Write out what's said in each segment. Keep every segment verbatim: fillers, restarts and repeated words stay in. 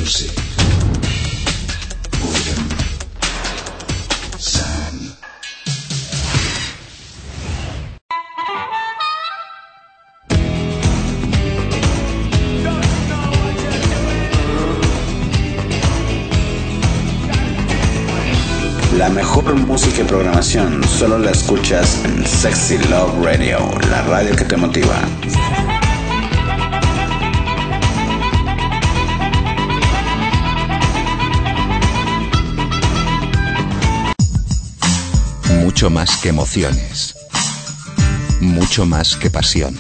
Music. William Sam. La mejor música y programación solo la escuchas en Sexy Love Radio, la radio que te motiva. Mucho más que emociones, mucho más que pasión.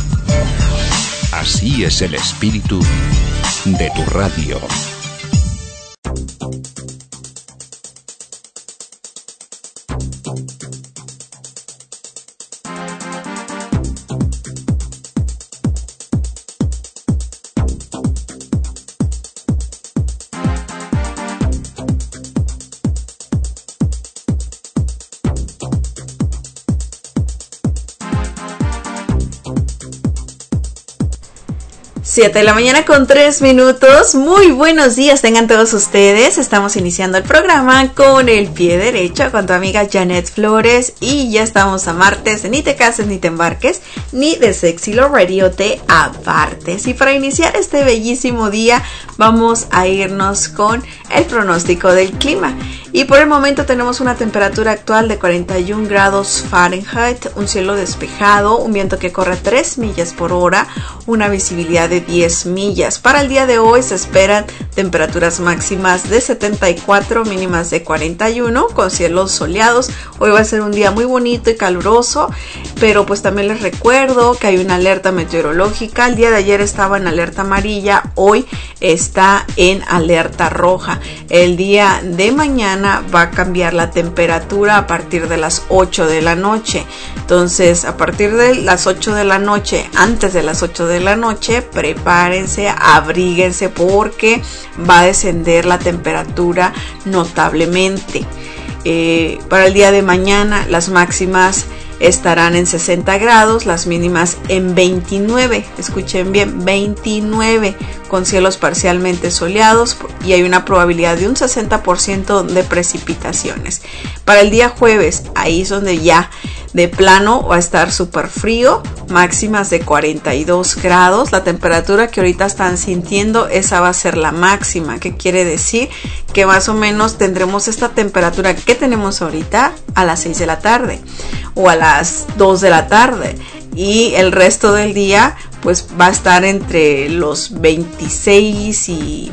Así es el espíritu de tu radio. siete de la mañana con tres minutos. Muy buenos días tengan todos ustedes. Estamos iniciando el programa con el pie derecho con tu amiga Janet Flores. Y ya estamos a martes. Ni te cases ni te embarques, ni de Sexy Love Radio te apartes. Y para iniciar este bellísimo día vamos a irnos con el pronóstico del clima. Y por el momento tenemos una temperatura actual de cuarenta y un grados Fahrenheit, un cielo despejado, un viento que corre tres millas por hora, una visibilidad de diez millas. Para el día de hoy se esperan temperaturas máximas de setenta y cuatro, mínimas de cuarenta y uno, con cielos soleados. Hoy va a ser un día muy bonito y caluroso, pero pues también les recuerdo que hay una alerta meteorológica. El día de ayer estaba en alerta amarilla, hoy está en alerta roja. El día de mañana va a cambiar la temperatura a partir de las ocho de la noche. Entonces, a partir de las ocho de la noche, antes de las ocho de la noche, prepárense, abríguense porque va a descender la temperatura notablemente. Eh, para el día de mañana, las máximas estarán en sesenta grados, las mínimas en veintinueve, escuchen bien, veintinueve, con cielos parcialmente soleados y hay una probabilidad de un sesenta por ciento de precipitaciones. Para el día jueves, ahí es donde ya de plano va a estar súper frío, máximas de cuarenta y dos grados, la temperatura que ahorita están sintiendo, esa va a ser la máxima, que quiere decir que más o menos tendremos esta temperatura que tenemos ahorita a las seis de la tarde o a las dos de la tarde, y el resto del día pues va a estar entre los veintiséis y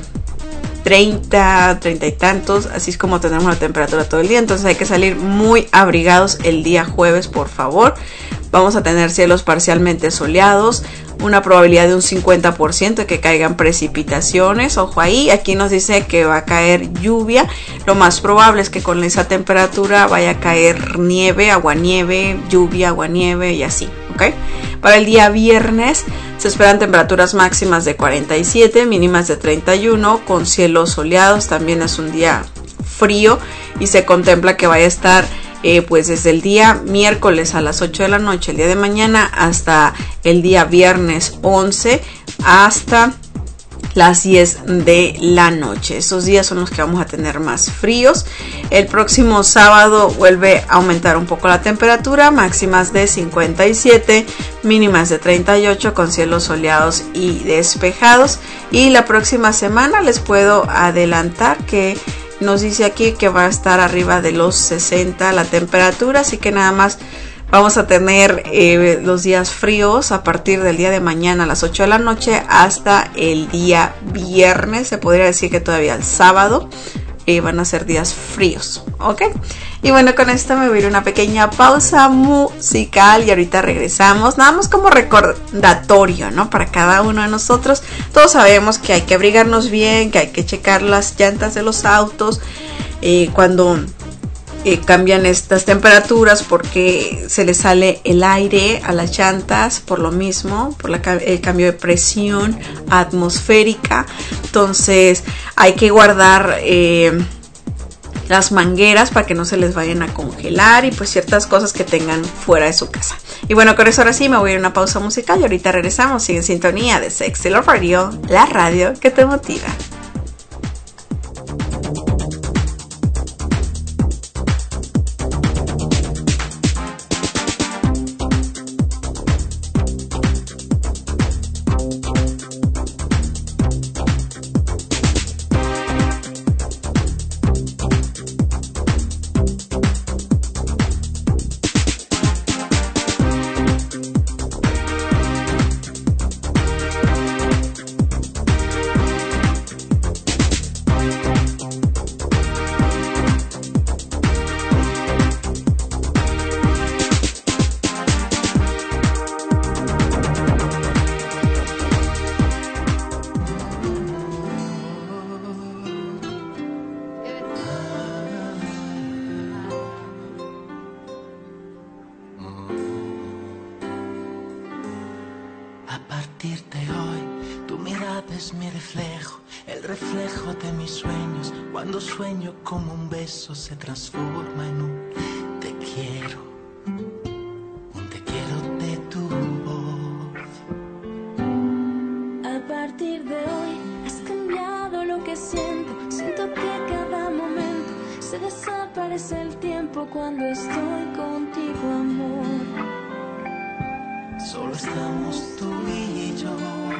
treinta, treinta y tantos, así es como tenemos la temperatura todo el día. Entonces hay que salir muy abrigados el día jueves, por favor. Vamos a tener cielos parcialmente soleados, una probabilidad de un cincuenta por ciento de que caigan precipitaciones. Ojo ahí, aquí nos dice que va a caer lluvia. Lo más probable es que con esa temperatura vaya a caer nieve, aguanieve, lluvia, aguanieve y así, ¿ok? Para el día viernes se esperan temperaturas máximas de cuarenta y siete, mínimas de treinta y uno, con cielos soleados. También es un día frío y se contempla que vaya a estar Eh, pues desde el día miércoles a las ocho de la noche, el día de mañana, hasta el día viernes once, hasta las diez de la noche. Esos días son los que vamos a tener más fríos. El próximo sábado vuelve a aumentar un poco la temperatura, máximas de cincuenta y siete, mínimas de treinta y ocho, con cielos soleados y despejados. Y la próxima semana les puedo adelantar que nos dice aquí que va a estar arriba de los sesenta la temperatura, así que nada más vamos a tener eh, los días fríos a partir del día de mañana a las ocho de la noche hasta el día viernes. Se podría decir que todavía el sábado eh, van a ser días fríos, ¿ok? Y bueno, con esto me voy a ir a una pequeña pausa musical y ahorita regresamos. Nada más como recordatorio, ¿no? Para cada uno de nosotros. Todos sabemos que hay que abrigarnos bien, que hay que checar las llantas de los autos eh, cuando eh, cambian estas temperaturas, porque se les sale el aire a las llantas por lo mismo, por la, el cambio de presión atmosférica. Entonces hay que guardar Eh, las mangueras para que no se les vayan a congelar y pues ciertas cosas que tengan fuera de su casa. Y bueno, con eso ahora sí me voy a ir a una pausa musical y ahorita regresamos. Sigue en sintonía de Sexy Love Radio, la radio que te motiva. de hoy, tu mirada es mi reflejo, el reflejo de mis sueños. Cuando sueño como un beso se transforma en un te quiero, un te quiero de tu voz. A partir de hoy has cambiado lo que siento, siento que cada momento se desaparece el tiempo cuando estoy contigo, amor. Solo estamos tú y yo.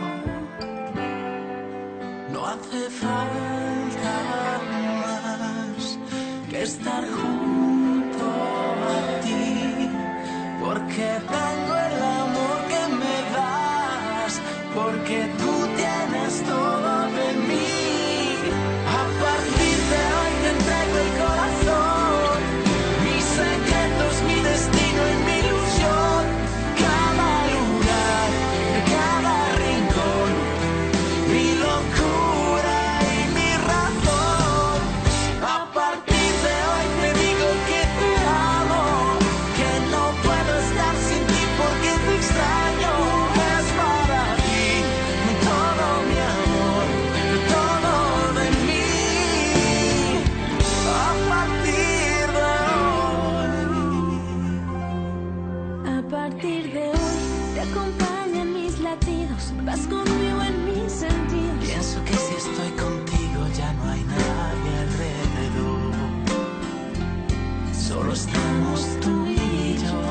No hace falta más que estar junto a ti, porque tengo el amor que me das, porque tú tienes todo de mí. A partir de hoy te entrego el corazón, mis secretos, mi destino y mi ilusión, cada lugar, cada rincón, mi locura y mi razón. A partir de hoy te digo que te amo, que no puedo estar sin ti porque te extraño. Es para ti todo mi amor, todo de mí. A partir de hoy. A partir de hoy te acompañan mis latidos, vas conmigo en mis sentidos. Pienso que si estoy contigo ya no hay nadie alrededor. Solo estamos tú y yo.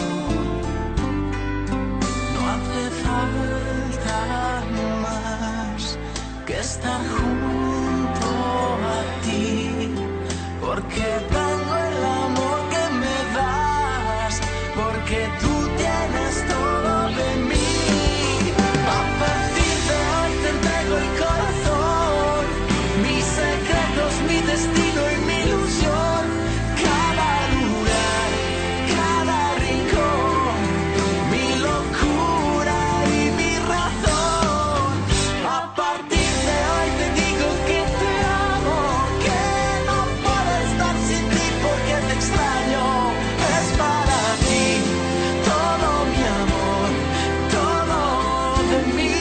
No hace falta más que estar junto a ti, porque tengo el amor que me das, porque tú tienes todo de mí. A partir de hoy te entrego el corazón, mis secretos, mi destino y mi ilusión, cada lugar, cada rincón, mi locura y mi razón. A partir de hoy te digo que te amo, que no puedo estar sin ti porque te extraño. Es para ti todo mi amor, todo de mí.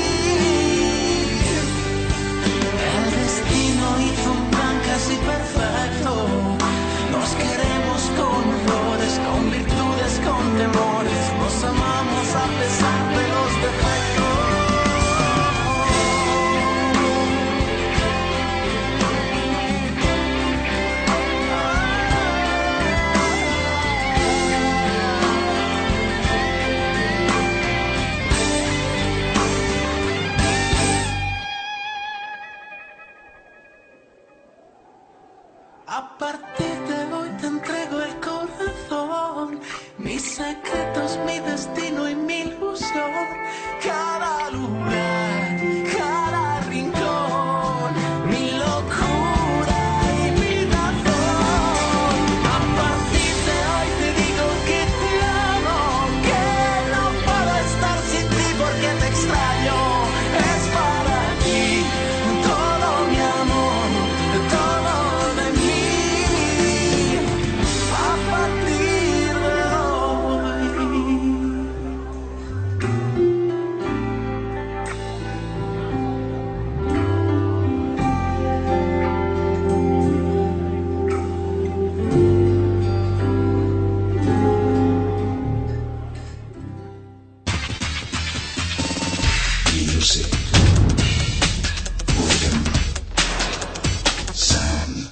El destino hizo un plan casi perfecto. Nos queremos con flores, con virtudes, con temores. Nos amamos a pesar de los defectos. A partir de hoy te entrego el corazón, mis secretos, mi destino y mi ilusión, cada lugar, cada rincón, mi locura y mi razón. A partir de hoy te digo que te amo, que no puedo estar sin ti porque te extraño. Es para ti todo mi amor, todo de mí. A partir de hoy. Music. Rhythm. Sound.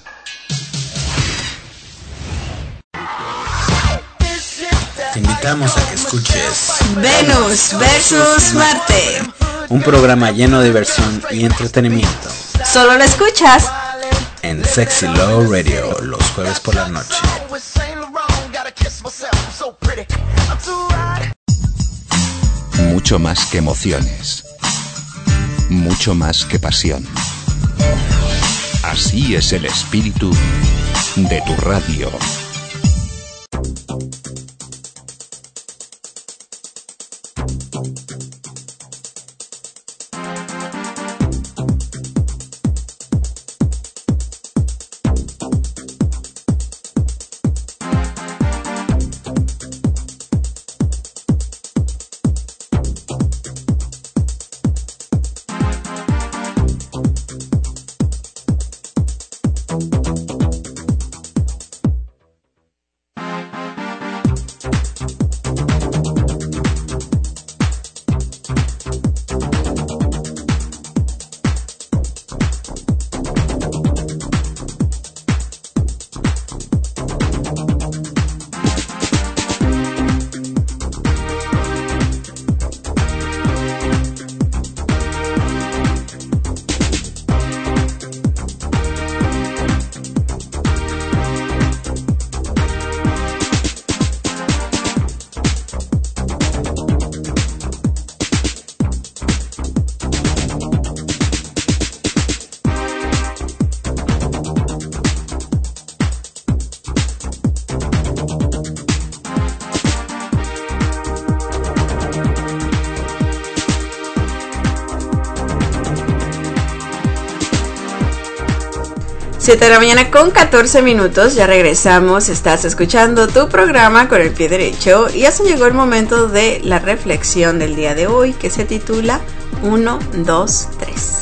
Te invitamos a que escuches Venus versus Marte. un programa lleno de diversión y entretenimiento Solo lo escuchas en Sexy Love Radio los jueves por la noche. Mucho más que emociones. Mucho más que pasión. Así es el espíritu de tu radio. siete de la mañana con catorce minutos, ya regresamos, estás escuchando tu programa Con el Pie Derecho y ya se llegó el momento de la reflexión del día de hoy que se titula uno, dos, tres.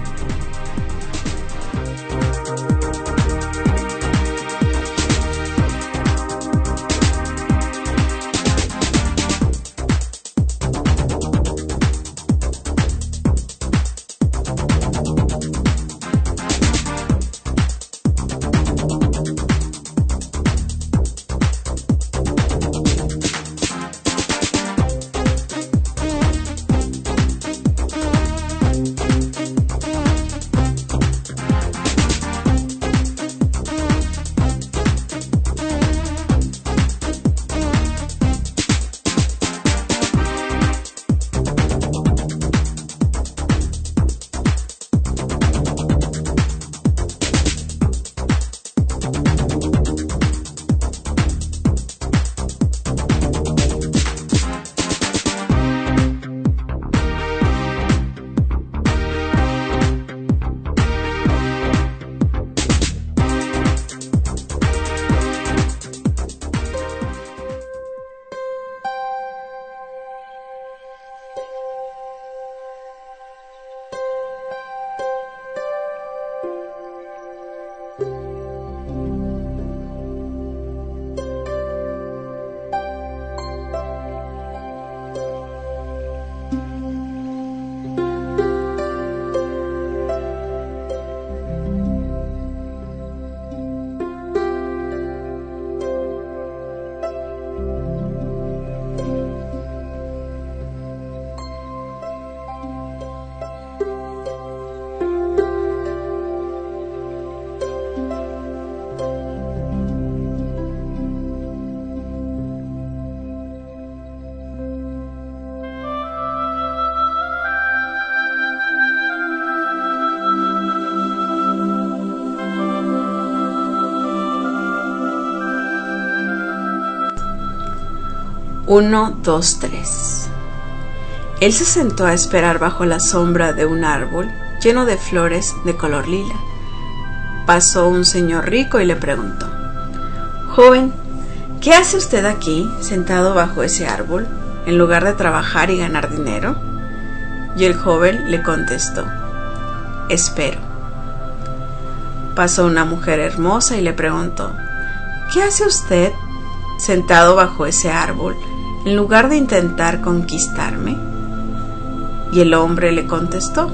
uno, dos, tres. Él se sentó a esperar bajo la sombra de un árbol lleno de flores de color lila. Pasó un señor rico y le preguntó: Joven, ¿qué hace usted aquí, sentado bajo ese árbol, en lugar de trabajar y ganar dinero? Y el joven le contestó: Espero. Pasó una mujer hermosa y le preguntó: ¿Qué hace usted, sentado bajo ese árbol, en lugar de intentar conquistarme? Y el hombre le contestó: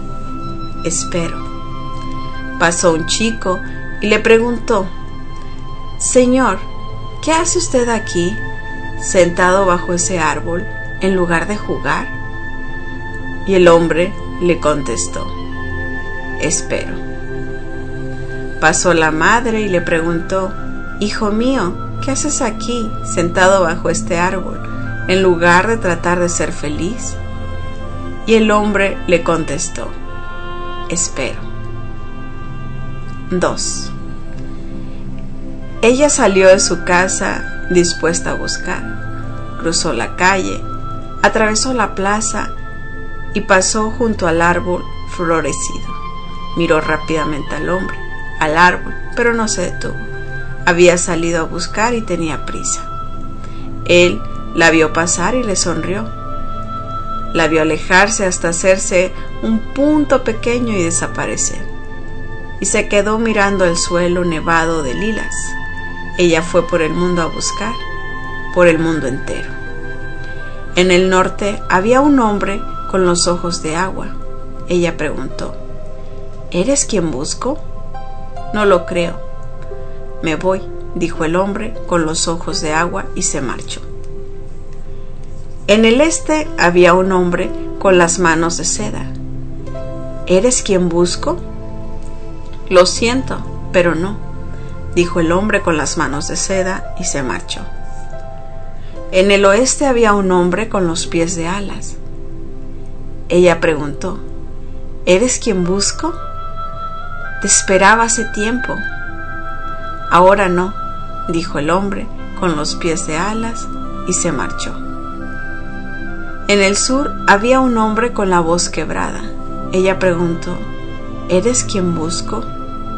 Espero. Pasó un chico y le preguntó: Señor, ¿qué hace usted aquí, sentado bajo ese árbol, en lugar de jugar? Y el hombre le contestó: Espero. Pasó la madre y le preguntó: Hijo mío, ¿qué haces aquí, sentado bajo este árbol, en lugar de tratar de ser feliz? Y el hombre le contestó: Espero. dos. Ella salió de su casa dispuesta a buscar. Cruzó la calle, atravesó la plaza y pasó junto al árbol florecido. Miró rápidamente al hombre, al árbol, pero no se detuvo. Había salido a buscar y tenía prisa. Él la vio pasar y le sonrió. La vio alejarse hasta hacerse un punto pequeño y desaparecer. Y se quedó mirando el suelo nevado de lilas. Ella fue por el mundo a buscar, por el mundo entero. En el norte había un hombre con los ojos de agua. Ella preguntó: ¿Eres quien busco? No lo creo. Me voy, dijo el hombre con los ojos de agua y se marchó. En el este había un hombre con las manos de seda. ¿Eres quien busco? Lo siento, pero no, dijo el hombre con las manos de seda y se marchó. En el oeste había un hombre con los pies de alas. Ella preguntó: ¿Eres quien busco? Te esperaba hace tiempo. Ahora no, dijo el hombre con los pies de alas y se marchó. En el sur había un hombre con la voz quebrada. Ella preguntó: ¿Eres quien busco?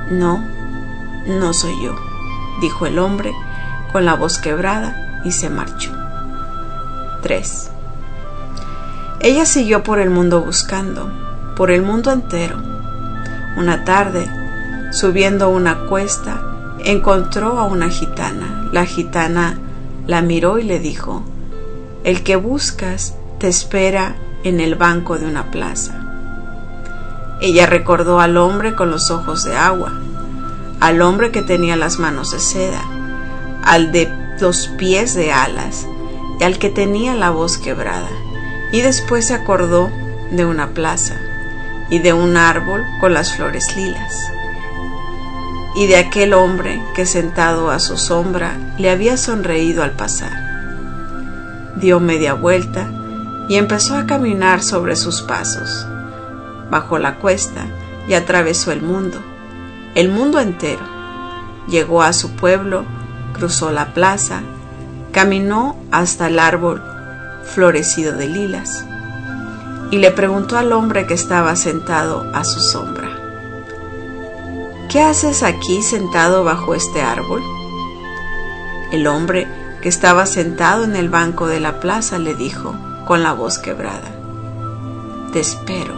No, no soy yo, dijo el hombre con la voz quebrada y se marchó. tres. Ella siguió por el mundo buscando, por el mundo entero. Una tarde, subiendo una cuesta, encontró a una gitana. La gitana la miró y le dijo: el que buscas te espera en el banco de una plaza. Ella recordó al hombre con los ojos de agua, al hombre que tenía las manos de seda, al de los pies de alas y al que tenía la voz quebrada. Y después se acordó de una plaza y de un árbol con las flores lilas y de aquel hombre que sentado a su sombra le había sonreído al pasar. Dio media vuelta y empezó a caminar sobre sus pasos. Bajó la cuesta y atravesó el mundo, el mundo entero. Llegó a su pueblo, cruzó la plaza, caminó hasta el árbol florecido de lilas y le preguntó al hombre que estaba sentado a su sombra: ¿qué haces aquí sentado bajo este árbol? El hombre que estaba sentado en el banco de la plaza le dijo con la voz quebrada: te espero.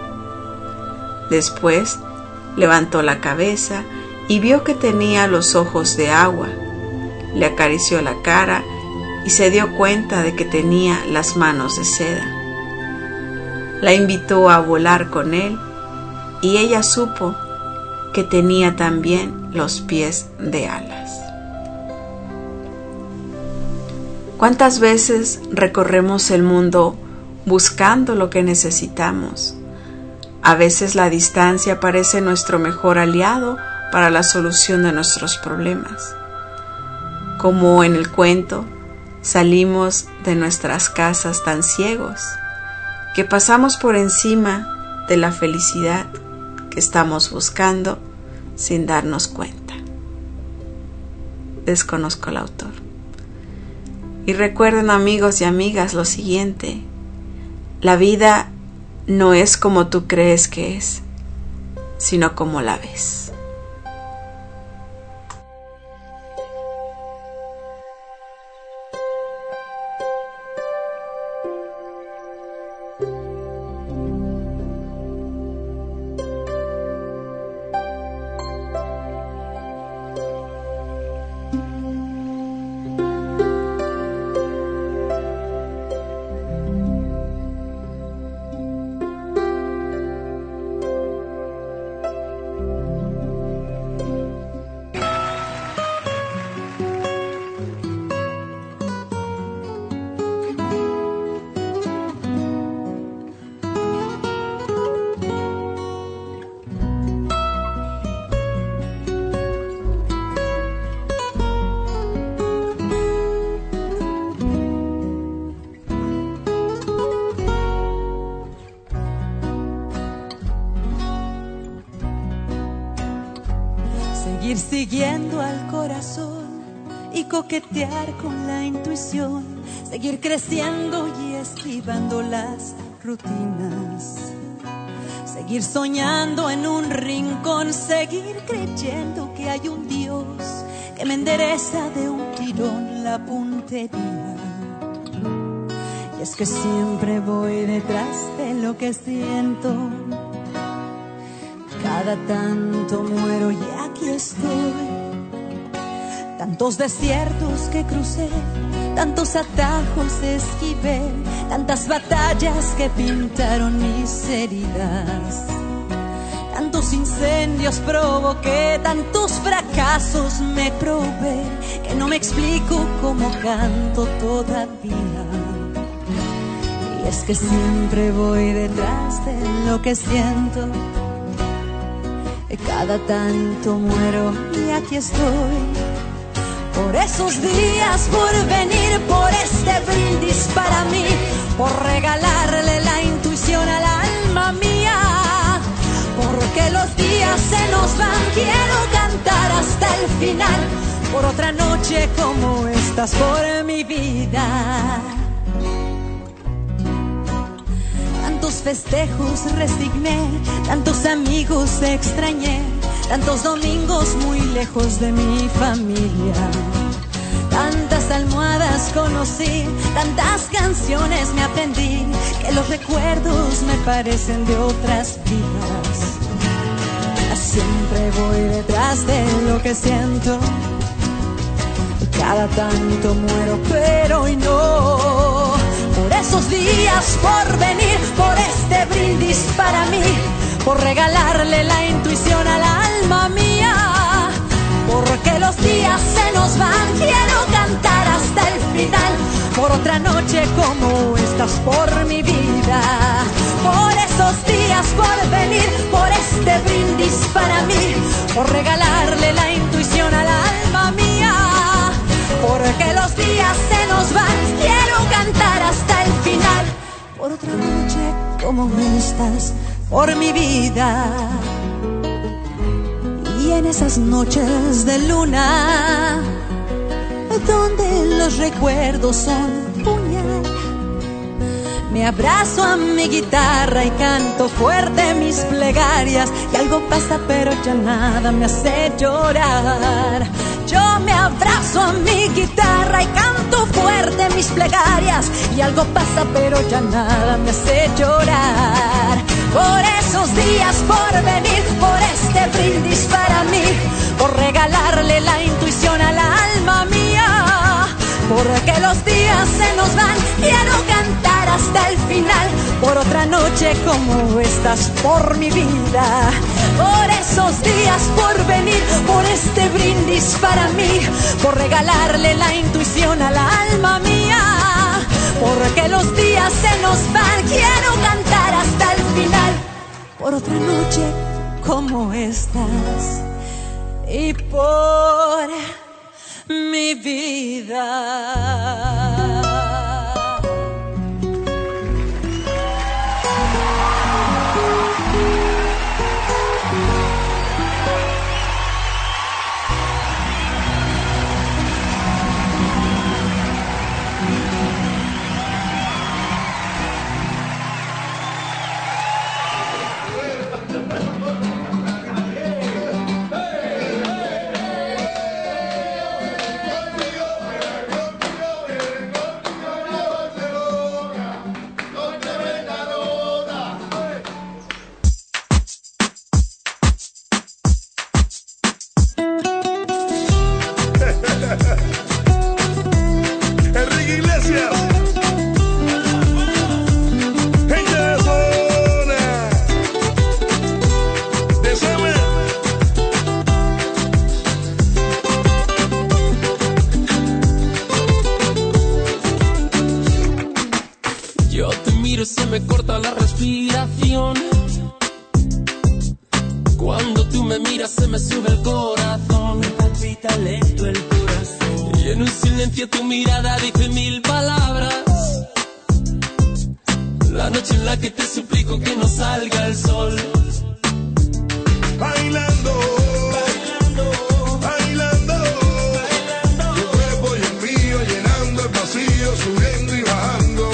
Después levantó la cabeza y vio que tenía los ojos de agua. Le acarició la cara y se dio cuenta de que tenía las manos de seda. La invitó a volar con él y ella supo que tenía también los pies de alas. ¿Cuántas veces recorremos el mundo buscando lo que necesitamos? A veces la distancia parece nuestro mejor aliado para la solución de nuestros problemas. Como en el cuento, salimos de nuestras casas tan ciegos que pasamos por encima de la felicidad que estamos buscando sin darnos cuenta. Desconozco el autor. Y recuerden, amigos y amigas, lo siguiente: la vida no es como tú crees que es, sino como la ves. Ir siguiendo al corazón y coquetear con la intuición, seguir creciendo y esquivando las rutinas, seguir soñando en un rincón, seguir creyendo que hay un Dios que me endereza de un tirón la puntería. Y es que siempre voy detrás de lo que siento, cada tanto muero y aquí estoy. Tantos desiertos que crucé, tantos atajos esquivé, tantas batallas que pintaron mis heridas, tantos incendios provoqué, tantos fracasos me probé, que no me explico cómo canto todavía. Y es que siempre voy detrás de lo que siento, cada tanto muero y aquí estoy. Por esos días, por venir, por este brindis para mí, por regalarle la intuición al alma mía. Porque los días se nos van, quiero cantar hasta el final, por otra noche como estas, por mi vida. Tantos festejos resigné, tantos amigos extrañé, tantos domingos muy lejos de mi familia. Tantas almohadas conocí, tantas canciones me aprendí, que los recuerdos me parecen de otras vidas. Siempre voy detrás de lo que siento, cada tanto muero, pero hoy no. Por esos días por venir, por este brindis para mí, por regalarle la intuición al alma mía. Porque los días se nos van, quiero cantar hasta el final, por otra noche como estas, por mi vida. Por esos días por venir, por este brindis para mí, por regalarle la intuición al alma mía. Porque los días se nos van, quiero cantar hasta el final, por otra noche como estas, por mi vida. Y en esas noches de luna, donde los recuerdos son puñal, me abrazo a mi guitarra y canto fuerte mis plegarias. Y algo pasa pero ya nada me hace llorar. Yo me abrazo a mi guitarra y canto fuerte mis plegarias. Y algo pasa pero ya nada me hace llorar. Por esos días por venir, por este brindis para mí, por regalarle la intuición al alma mía. Porque los días se nos van, quiero cantar hasta el final, por otra noche como estas, por mi vida. Por esos días por venir, por este brindis para mí, por regalarle la intuición al alma mía. Porque los días se nos van, quiero cantar hasta el final, por otra noche como estas y por mi vida. Se me corta la respiración. Cuando tú me miras se me sube el corazón. Me palpita lento el corazón. Y en un silencio tu mirada dice mil palabras. La noche en la que te suplico que no salga el sol. Bailando, bailando, bailando, bailando. Tu cuerpo y el mío llenando el vacío, subiendo y bajando.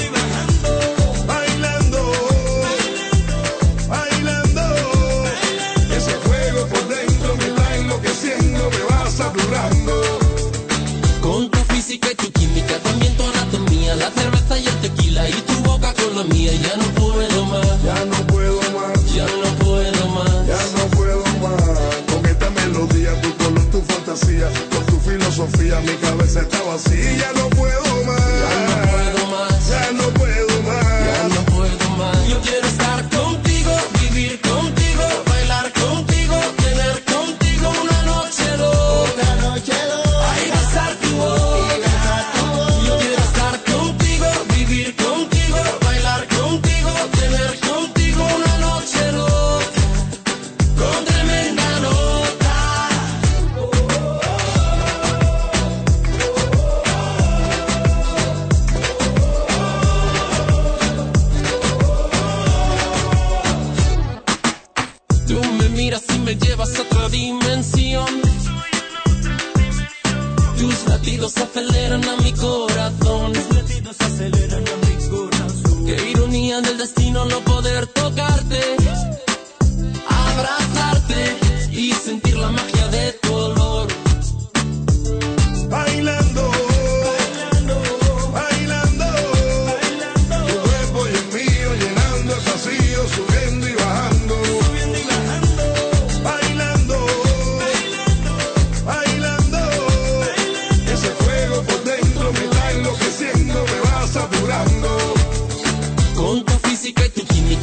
Con tu física y tu química, también tu anatomía, la cerveza y el tequila y tu boca con la mía. Ya no puedo más, ya no puedo más, ya no puedo más, ya no puedo más. Con esta melodía, tu color, tu fantasía, con tu filosofía, mi cabeza está vacía. Ya no puedo más, ya no puedo más, ya no puedo más, ya no puedo más. Yo quiero estar contigo, vivir contigo, bailar contigo, tener contigo una noche loca, una noche loca. Me llevas a otra dimensión. Tus latidos aceleran a mi corazón. Tus latidos aceleran a mi corazón. Qué ironía del destino no poder tocarte, abrazarte y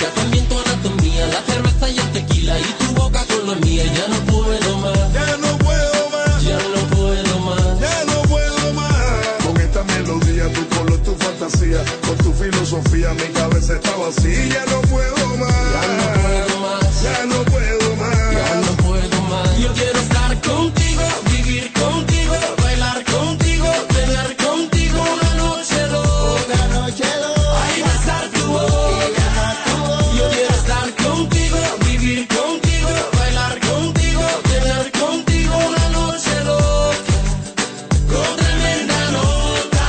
química, también tu anatomía, la cerveza y el tequila y tu boca con la mía. Ya no puedo más, Ya no puedo más, ya no puedo más. ya no puedo más. Con esta melodía, tu color, tu fantasía, con tu filosofía, mi cabeza está vacía. Ya no puedo más, Ya no puedo más, ya no puedo más. ya no puedo más. Yo quiero estar contigo, vivir contigo, bailar contigo, tener contigo una noche loca, noche loca. ay, besar tu boca. Yo quiero estar contigo, vivir contigo, bailar contigo, tener contigo una noche loca, con tremenda nota.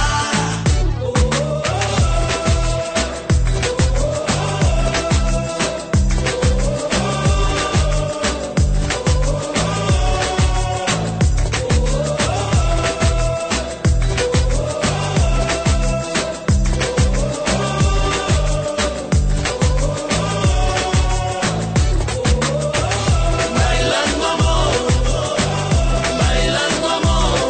Bailando amor, bailando amor,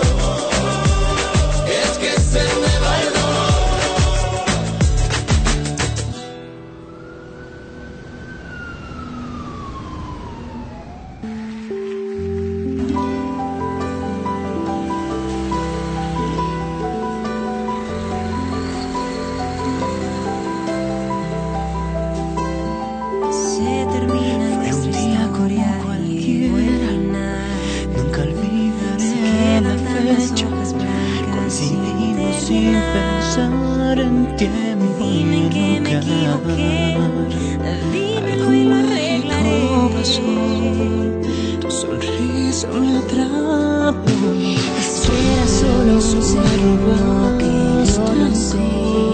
es que se me va el dolor. Se termina nuestra historia y vuelve a nada. Nunca Se olvidaré la quedan las fecha. hojas blancas sin Coincidimos sin terminar. pensar en tiempo Dime y que en me equivoqué, lugar. dímelo y lo arreglaré. Algo pasó, tu sonrisa me atrapó. Será solo un segundo que yo no sé.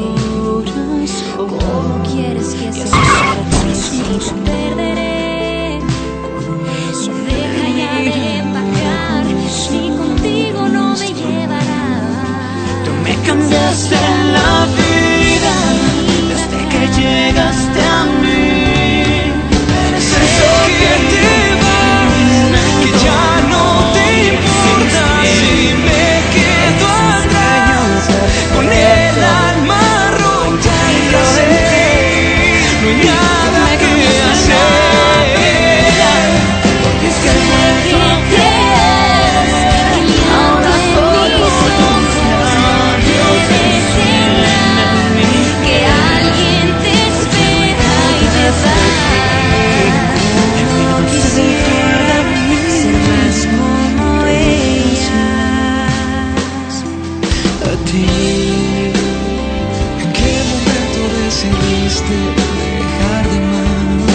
¿Cómo quieres que se suceda si te perderé? Deja ya de empacar, si contigo no me llevará. Tú me cambiaste la vida desde que llegaste a mí. Sé que te vas, que ya no te importa si me quedo atrás con el alma rota y la sentir. No hay nada que hacer, porque es que el mundo Ahora solo tus labios enseñan que alguien te espera y te da. Yo quisiera ser más como ellas. a ti. ¿En qué momento decidiste dejar de amar?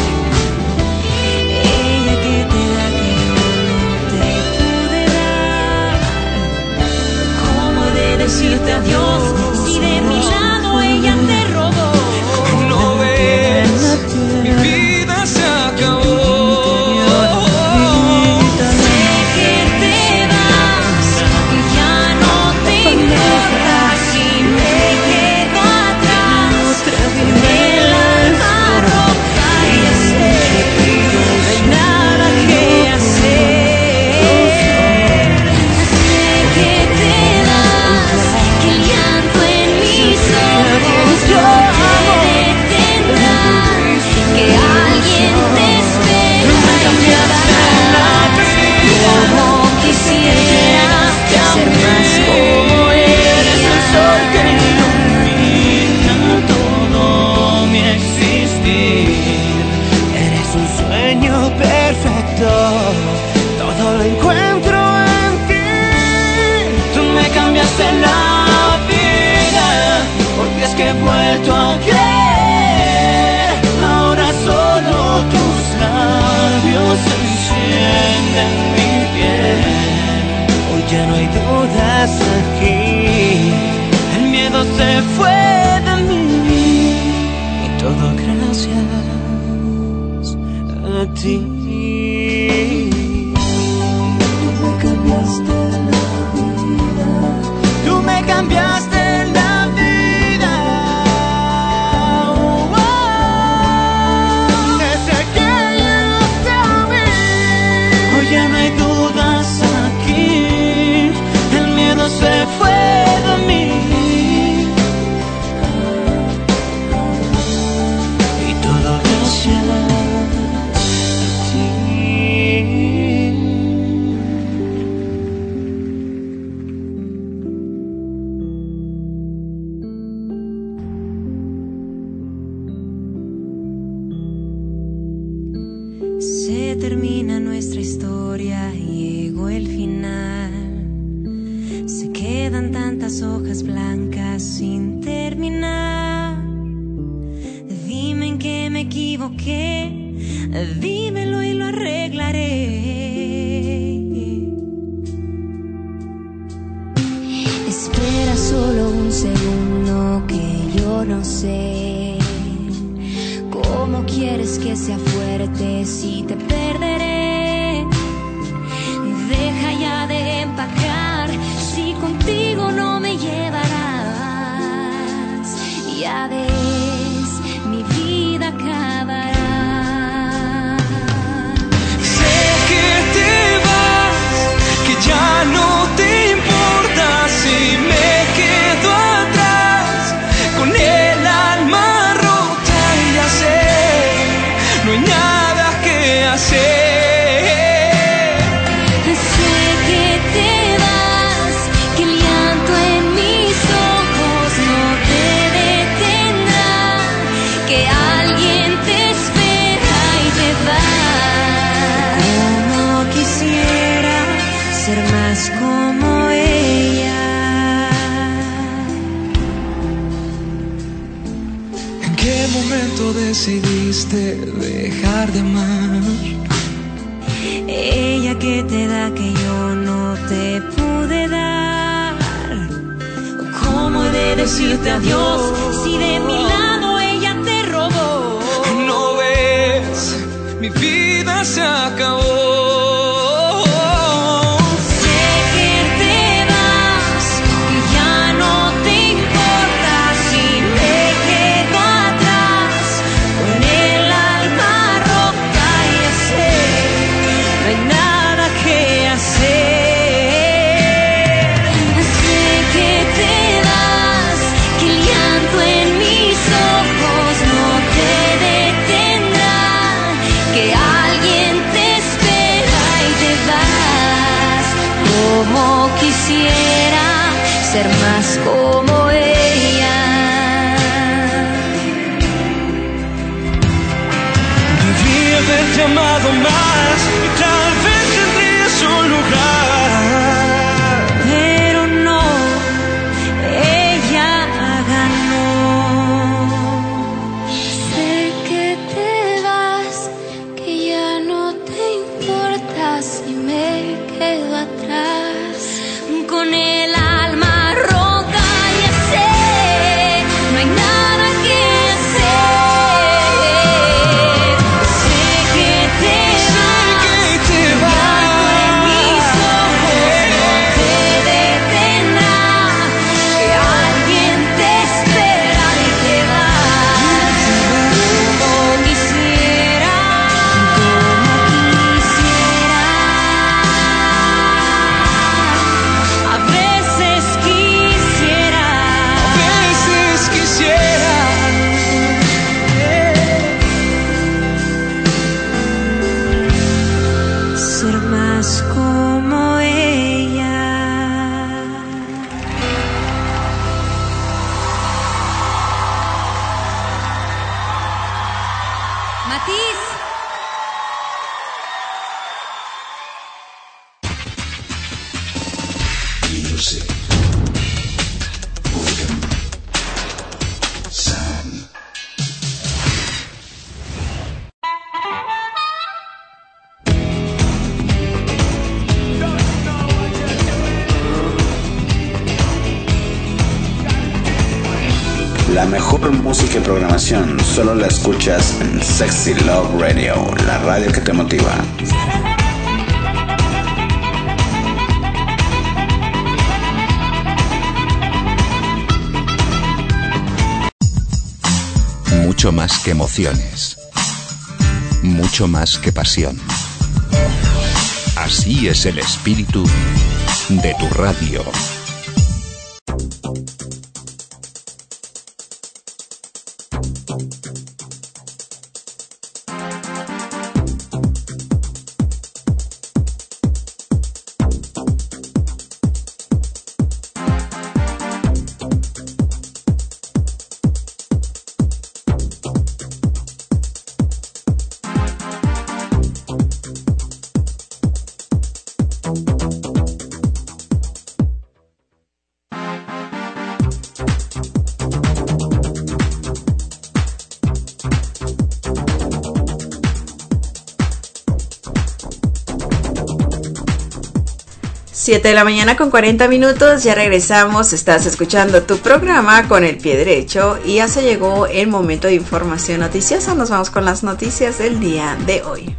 Ella que te da que yo no te pude dar. ¿Cómo he de decirte adiós si de mi lado ella te robó? No ves, mi vida se acabó. Sé que te vas, que ya no te importa si me quedo atrás. Con el alma rota y sé que no hay nada que hacer. Sé que te vas, que el llanto en mis ojos no te detendrá, que alguien te espera y te dará. Como quisiera ser más como Eres el sol que ella. ilumina todo mi existir. Eres un sueño perfecto, todo lo encuentro en ti. Tú me cambiaste la vida, porque es que he vuelto a creer. Ahora solo tus labios encienden mi piel. Hoy ya no hay dudas aquí, el miedo se fue de mí y todo gracias a ti. Tú me cambiaste la vida, tú me cambiaste la vida. Oh, oh, desde que llegaste a mí. Hoy ya no hay dudas aquí, el miedo se fue de mí y todo gracias Se termina nuestra historia, llegó el final. Se quedan tantas hojas blancas sin terminar. Dime en qué me equivoqué, dímelo y lo arreglaré. Espera solo un segundo que yo no sé cómo quieres que sea fuerte si te perderé. Deja ya de empacar si contigo no me llevarás. Ya ves, mi vida acabará. Sé que te vas, que ya no te importa si me quedo atrás con el alma rota y ya sé, no hay nada que hacer. Como ella. ¿En qué momento decidiste dejar de amar? Ella que te da que yo no te pude dar. ¿Cómo he de decirte adiós si de mi lado ella te robó? ¿No ves? Mi vida se acabó. Quisiera ser más como ella. Debí haberte amado más y tal vez tendrías un lugar. Pero no, ella ganó. Sé que te vas, que ya no te importa si me quedo atrás. Con el alma rota ya sé, no hay nada que hacer. Sé que te vas, que vas, en mis ojos no te detendrá, que alguien te espera y te vas. Como quisiera, como quisiera. A veces quisiera, A veces quisiera ser más como ella. Matiz. Music. Boredom. Sound. La mejor música y programación solo la escuchas en Sexy Love Radio, la radio que te motiva. Mucho más que emociones. Mucho más que pasión. Así es el espíritu de tu radio. siete de la mañana con cuarenta minutos, ya regresamos, estás escuchando tu programa Con el Pie Derecho y ya se llegó el momento de información noticiosa. Nos vamos con las noticias del día de hoy.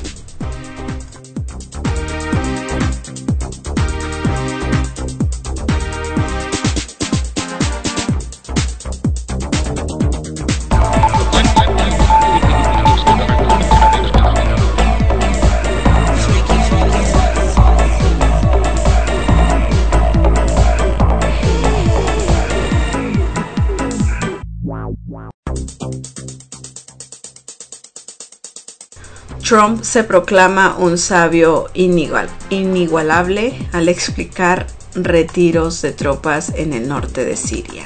Trump se proclama un sabio inigual, inigualable al explicar retiros de tropas en el norte de Siria.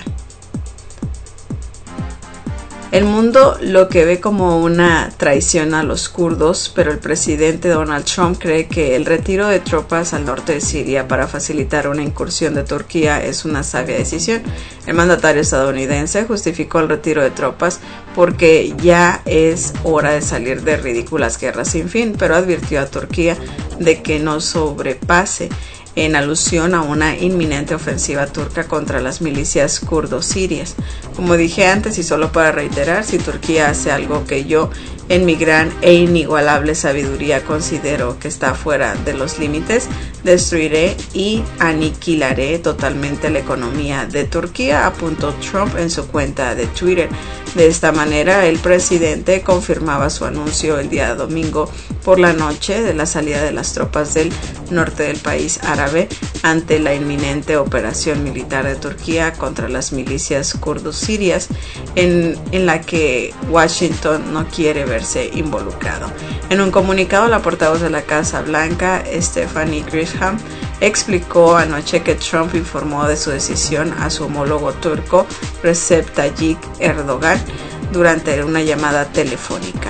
El mundo lo que ve como una traición a los kurdos, pero el presidente Donald Trump cree que el retiro de tropas al norte de Siria para facilitar una incursión de Turquía es una sabia decisión. El mandatario estadounidense justificó el retiro de tropas porque ya es hora de salir de ridículas guerras sin fin, pero advirtió a Turquía de que no sobrepase en alusión a una inminente ofensiva turca contra las milicias kurdo-sirias. Como dije antes y solo para reiterar, si Turquía hace algo que yo en mi gran e inigualable sabiduría considero que está fuera de los límites, destruiré y aniquilaré totalmente la economía de Turquía, apuntó Trump en su cuenta de Twitter. De esta manera, el presidente confirmaba su anuncio el día domingo por la noche de la salida de las tropas del norte del país árabe ante la inminente operación militar de Turquía contra las milicias kurdo-sirias, en, en la que Washington no quiere verse involucrado. En un comunicado, la portavoz de la Casa Blanca, Stephanie Grisham, explicó anoche que Trump informó de su decisión a su homólogo turco Recep Tayyip Erdogan durante una llamada telefónica.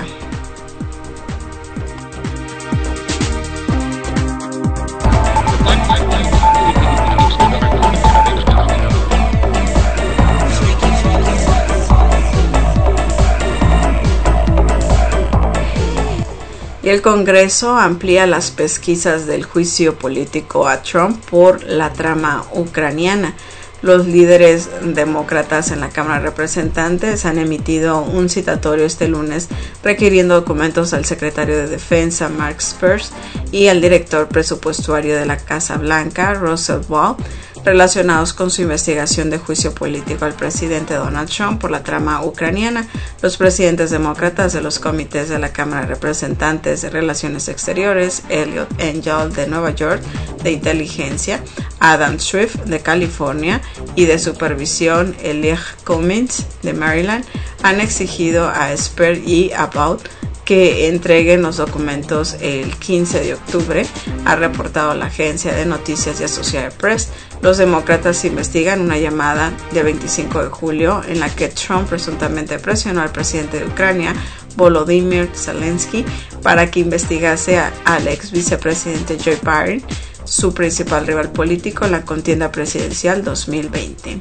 Y el Congreso amplía las pesquisas del juicio político a Trump por la trama ucraniana. Los líderes demócratas en la Cámara de Representantes han emitido un citatorio este lunes requiriendo documentos al secretario de Defensa Mark Spurs y al director presupuestario de la Casa Blanca Russell Wall, relacionados con su investigación de juicio político al presidente Donald Trump por la trama ucraniana. Los presidentes demócratas de los comités de la Cámara de Representantes de Relaciones Exteriores, Eliot Engel de Nueva York, de Inteligencia, Adam Schiff de California y de Supervisión, Elijah Cummings de Maryland, han exigido a Esper y a Baut que entreguen los documentos el quince de octubre, ha reportado la agencia de noticias de Associated Press. Los demócratas investigan una llamada del veinticinco de julio en la que Trump presuntamente presionó al presidente de Ucrania, Volodymyr Zelensky, para que investigase a, al ex vicepresidente Joe Biden, su principal rival político en la contienda presidencial dos mil veinte.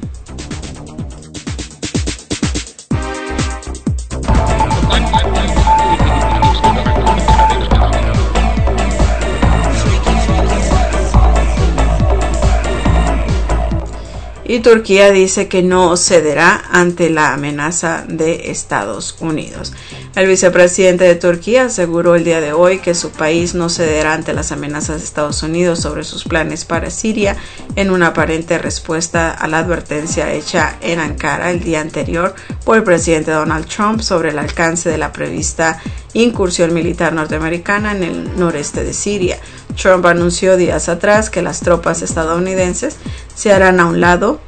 Y Turquía dice que no cederá ante la amenaza de Estados Unidos. El vicepresidente de Turquía aseguró el día de hoy que su país no cederá ante las amenazas de Estados Unidos sobre sus planes para Siria, en una aparente respuesta a la advertencia hecha en Ankara el día anterior por el presidente Donald Trump sobre el alcance de la prevista incursión militar norteamericana en el noreste de Siria. Trump anunció días atrás que las tropas estadounidenses se harán a un lado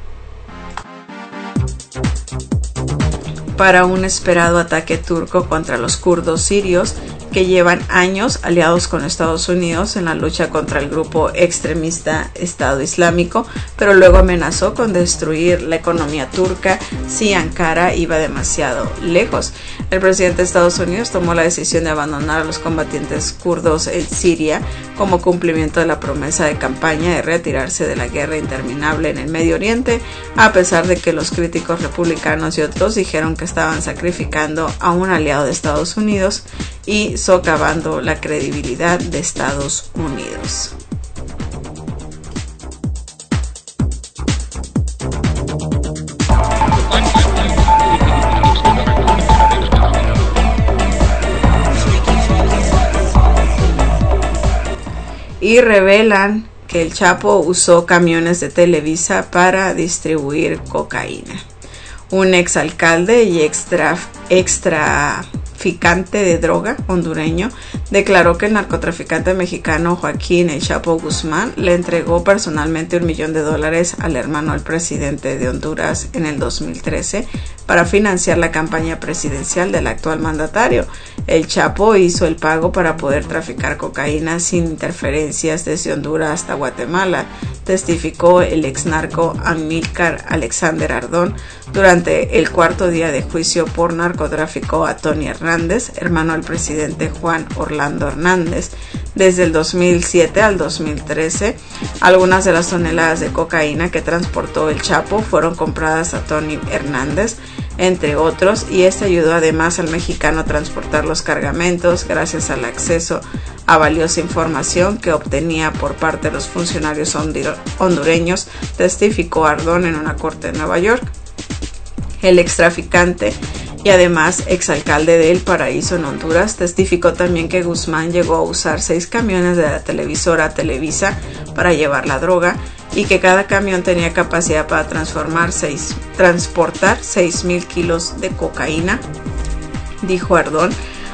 para un esperado ataque turco contra los kurdos sirios que llevan años aliados con Estados Unidos en la lucha contra el grupo extremista Estado Islámico, pero luego amenazó con destruir la economía turca si Ankara iba demasiado lejos. El presidente de Estados Unidos tomó la decisión de abandonar a los combatientes kurdos en Siria como cumplimiento de la promesa de campaña de retirarse de la guerra interminable en el Medio Oriente, a pesar de que los críticos republicanos y otros dijeron que estaban sacrificando a un aliado de Estados Unidos y socavando la credibilidad de Estados Unidos. y revelan que el Chapo usó camiones de Televisa para distribuir cocaína. Un exalcalde y extra, extraficante de droga hondureño declaró que el narcotraficante mexicano Joaquín El Chapo Guzmán le entregó personalmente un millón de dólares al hermano del presidente de Honduras en el dos mil trece para financiar la campaña presidencial del actual mandatario. El Chapo hizo el pago para poder traficar cocaína sin interferencias desde Honduras hasta Guatemala, testificó el ex narco Amílcar Alexander Ardón durante el cuarto día de juicio por narcotráfico a Tony Hernández, hermano del presidente Juan Orlando Hernández. Desde el dos mil siete al dos mil trece, algunas de las toneladas de cocaína que transportó el Chapo fueron compradas a Tony Hernández, entre otros, y este ayudó además al mexicano a transportar los cargamentos gracias al acceso a valiosa información que obtenía por parte de los funcionarios hondureños, testificó Ardón en una corte de Nueva York. El extraficante y además exalcalde de El Paraíso en Honduras testificó también que Guzmán llegó a usar seis camiones de la televisora Televisa para llevar la droga y que cada camión tenía capacidad para transformar seis, transportar seis mil kilos de cocaína, dijo Ardón,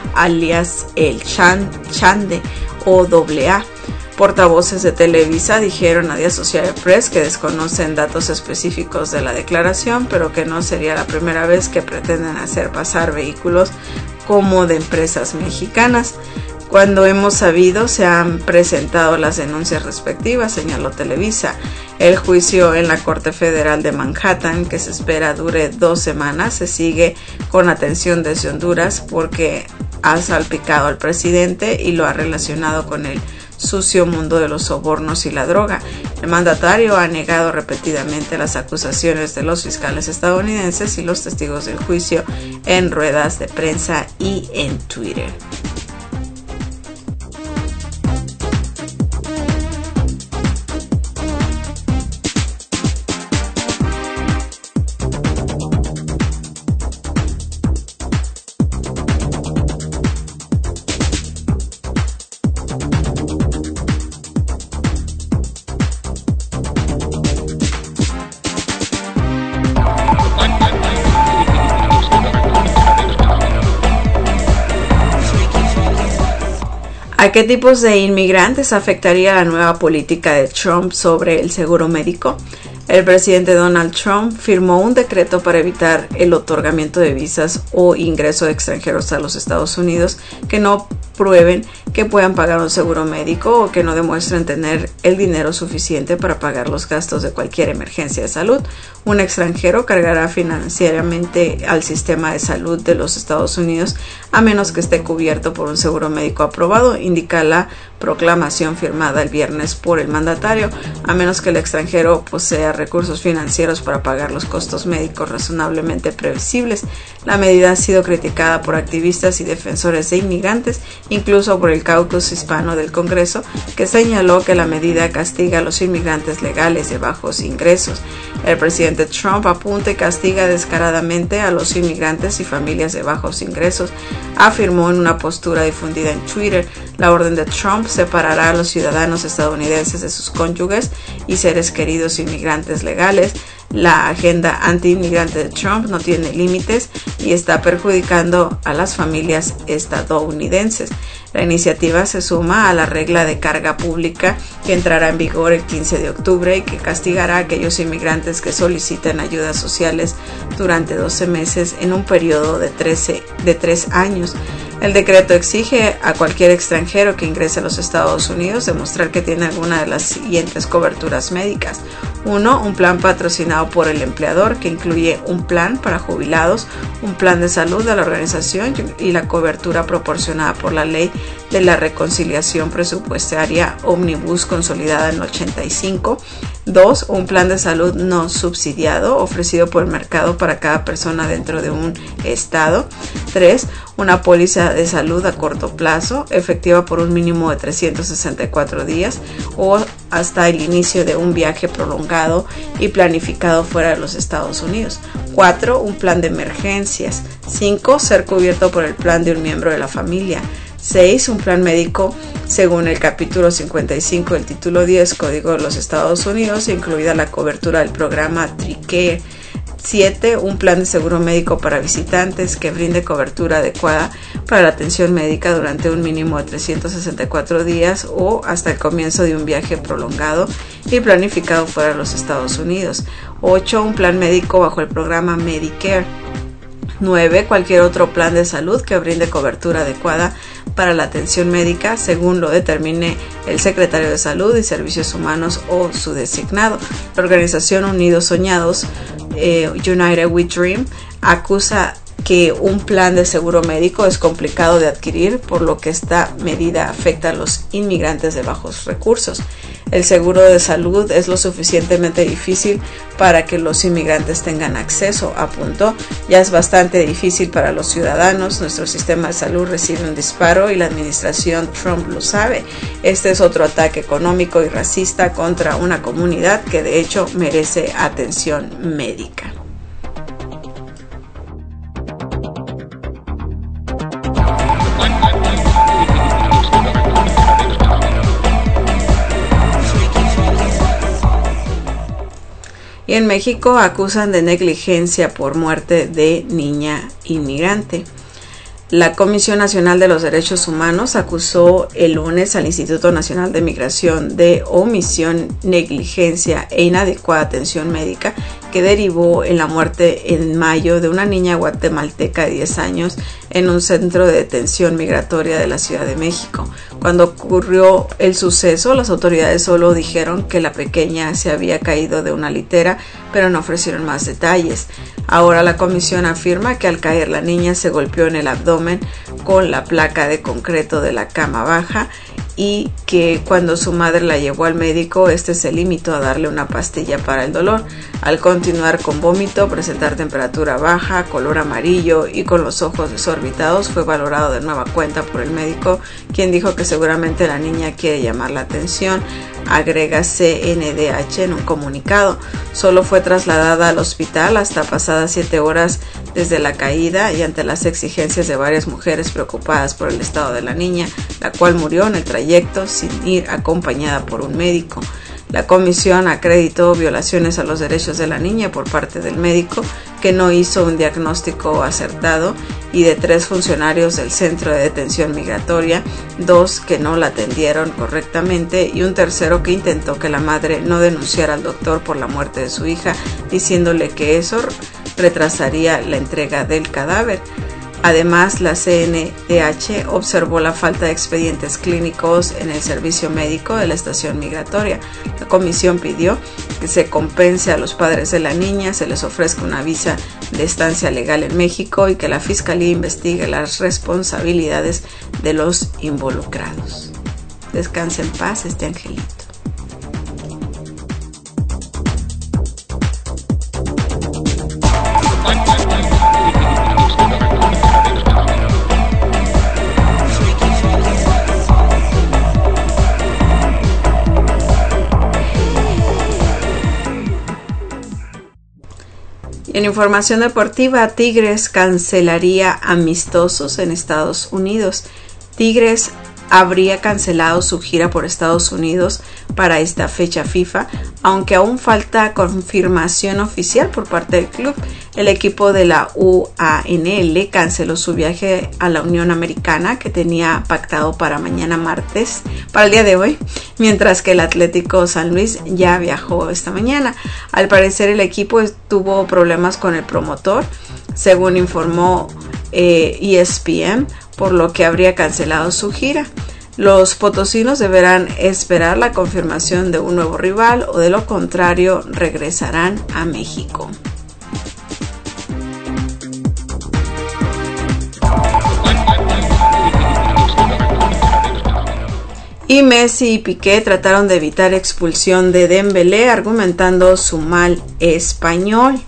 alias el Chan, Chande o doble A. Portavoces de Televisa dijeron a The Associated Press que desconocen datos específicos de la declaración, pero que no sería la primera vez que pretenden hacer pasar vehículos como de empresas mexicanas. Cuando hemos sabido, se han presentado las denuncias respectivas, señaló Televisa. El juicio en la Corte Federal de Manhattan, que se espera dure dos semanas, se sigue con atención desde Honduras porque ha salpicado al presidente y lo ha relacionado con el sucio mundo de los sobornos y la droga. El mandatario ha negado repetidamente las acusaciones de los fiscales estadounidenses y los testigos del juicio en ruedas de prensa y en Twitter. ¿A qué tipos de inmigrantes afectaría la nueva política de Trump sobre el seguro médico? El presidente Donald Trump firmó un decreto para evitar el otorgamiento de visas o ingreso de extranjeros a los Estados Unidos que no prueben que puedan pagar un seguro médico o que no demuestren tener el dinero suficiente para pagar los gastos de cualquier emergencia de salud. Un extranjero cargará financieramente al sistema de salud de los Estados Unidos a menos que esté cubierto por un seguro médico aprobado, indica la proclamación firmada el viernes por el mandatario, a menos que el extranjero posea recursos financieros para pagar los costos médicos razonablemente previsibles. La medida ha sido criticada por activistas y defensores de inmigrantes, incluso por el caucus hispano del Congreso, que señaló que la medida castiga a los inmigrantes legales de bajos ingresos. El presidente Trump apunta y castiga descaradamente a los inmigrantes y familias de bajos ingresos, afirmó en una postura difundida en Twitter. La orden de Trump separará a los ciudadanos estadounidenses de sus cónyuges y seres queridos inmigrantes legales. La agenda anti-inmigrante de Trump no tiene límites y está perjudicando a las familias estadounidenses. La iniciativa se suma a la regla de carga pública que entrará en vigor el quince de octubre y que castigará a aquellos inmigrantes que soliciten ayudas sociales durante doce meses en un periodo de, trece, de tres años. El decreto exige a cualquier extranjero que ingrese a los Estados Unidos demostrar que tiene alguna de las siguientes coberturas médicas. uno. Un plan patrocinado por el empleador que incluye un plan para jubilados, un plan de salud de la organización y la cobertura proporcionada por la ley de la reconciliación presupuestaria Omnibus consolidada en el ochenta y cinco. dos. Un plan de salud no subsidiado ofrecido por el mercado para cada persona dentro de un estado. tres. Una póliza de salud a corto plazo, efectiva por un mínimo de trescientos sesenta y cuatro días o hasta el inicio de un viaje prolongado y planificado fuera de los Estados Unidos. cuatro. Un plan de emergencias. cinco. Ser cubierto por el plan de un miembro de la familia. seis. Un plan médico según el capítulo cincuenta y cinco del título diez Código de los Estados Unidos, incluida la cobertura del programa TRICARE. siete. Un plan de seguro médico para visitantes que brinde cobertura adecuada para la atención médica durante un mínimo de trescientos sesenta y cuatro días o hasta el comienzo de un viaje prolongado y planificado fuera de los Estados Unidos. ocho. Un plan médico bajo el programa Medicare. nueve. Cualquier otro plan de salud que brinde cobertura adecuada para la atención médica según lo determine el secretario de Salud y Servicios Humanos o su designado. La organización Unidos Soñados, eh, United We Dream, acusa que un plan de seguro médico es complicado de adquirir, por lo que esta medida afecta a los inmigrantes de bajos recursos. El seguro de salud es lo suficientemente difícil para que los inmigrantes tengan acceso, apuntó. Ya es bastante difícil para los ciudadanos. Nuestro sistema de salud recibe un disparo y la administración Trump lo sabe. Este es otro ataque económico y racista contra una comunidad que de hecho merece atención médica. Y en México acusan de negligencia por muerte de niña inmigrante. La Comisión Nacional de los Derechos Humanos acusó el lunes al Instituto Nacional de Migración de omisión, negligencia e inadecuada atención médica que derivó en la muerte en mayo de una niña guatemalteca de diez años en un centro de detención migratoria de la Ciudad de México. Cuando ocurrió el suceso, las autoridades solo dijeron que la pequeña se había caído de una litera, pero no ofrecieron más detalles. Ahora la comisión afirma que al caer la niña se golpeó en el abdomen con la placa de concreto de la cama baja y que cuando su madre la llevó al médico, este se limitó a darle una pastilla para el dolor. Al continuar con vómito, presentar temperatura baja, color amarillo y con los ojos desorbitados, fue valorado de nueva cuenta por el médico, quien dijo que seguramente la niña quiere llamar la atención, agrega C N D H en un comunicado. Solo fue trasladada al hospital hasta pasadas siete horas desde la caída y ante las exigencias de varias mujeres preocupadas por el estado de la niña, la cual murió en el trayecto sin ir acompañada por un médico. La comisión acreditó violaciones a los derechos de la niña por parte del médico, que no hizo un diagnóstico acertado, y de tres funcionarios del centro de detención migratoria, dos que no la atendieron correctamente y un tercero que intentó que la madre no denunciara al doctor por la muerte de su hija, diciéndole que eso retrasaría la entrega del cadáver. Además, la C N D H observó la falta de expedientes clínicos en el servicio médico de la estación migratoria. La comisión pidió que se compense a los padres de la niña, se les ofrezca una visa de estancia legal en México y que la Fiscalía investigue las responsabilidades de los involucrados. Descanse en paz este angelito. En información deportiva, Tigres cancelaría amistosos en Estados Unidos. Tigres habría cancelado su gira por Estados Unidos para esta fecha FIFA, aunque aún falta confirmación oficial por parte del club. El equipo de la U A N L canceló su viaje a la Unión Americana que tenía pactado para mañana martes, para el día de hoy, mientras que el Atlético San Luis ya viajó esta mañana. Al parecer el equipo tuvo problemas con el promotor, según informó eh, E S P N, por lo que habría cancelado su gira. Los potosinos deberán esperar la confirmación de un nuevo rival o de lo contrario regresarán a México. Y Messi y Piqué trataron de evitar expulsión de Dembélé argumentando su mal español.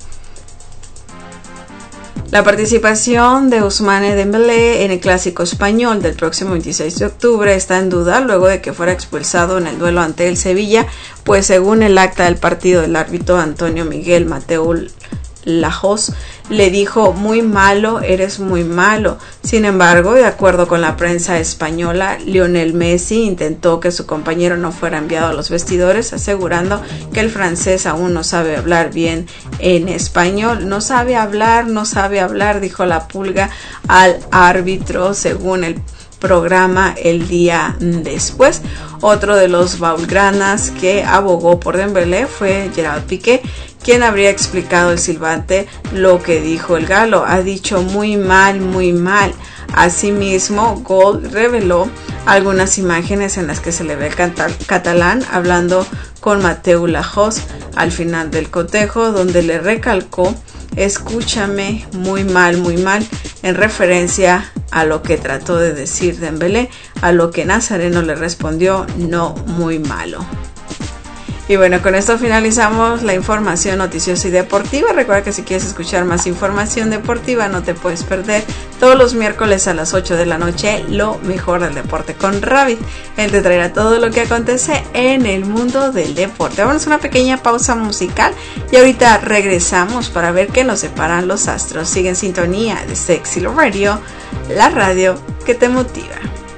La participación de Ousmane Dembélé en el Clásico Español del próximo veintiséis de octubre está en duda luego de que fuera expulsado en el duelo ante el Sevilla, pues según el acta del partido del árbitro Antonio Miguel Mateo Lajos, le dijo: muy malo, eres muy malo. Sin embargo, de acuerdo con la prensa española, Lionel Messi intentó que su compañero no fuera enviado a los vestidores, asegurando que el francés aún no sabe hablar bien en español. No sabe hablar, no sabe hablar, dijo la Pulga al árbitro, según el programa el día después. Otro de los blaugranas que abogó por Dembélé fue Gerard Piqué, quien habría explicado al silbante lo que dijo el galo. Ha dicho muy mal, muy mal. Asimismo, Goal reveló algunas imágenes en las que se le ve cantar catalán hablando con Mateu Lahoz al final del cotejo, donde le recalcó: escúchame, muy mal, muy mal, en referencia a lo que trató de decir Dembélé, a lo que Nazareno le respondió: no, muy malo. Y bueno, con esto finalizamos la información noticiosa y deportiva. Recuerda que si quieres escuchar más información deportiva, no te puedes perder todos los miércoles a las ocho de la noche lo mejor del deporte con Rabbit. Él te traerá todo lo que acontece en el mundo del deporte. Vamos a una pequeña pausa musical y ahorita regresamos para ver qué nos separan los astros. Sigue en sintonía de Sexy Love Radio, la radio que te motiva.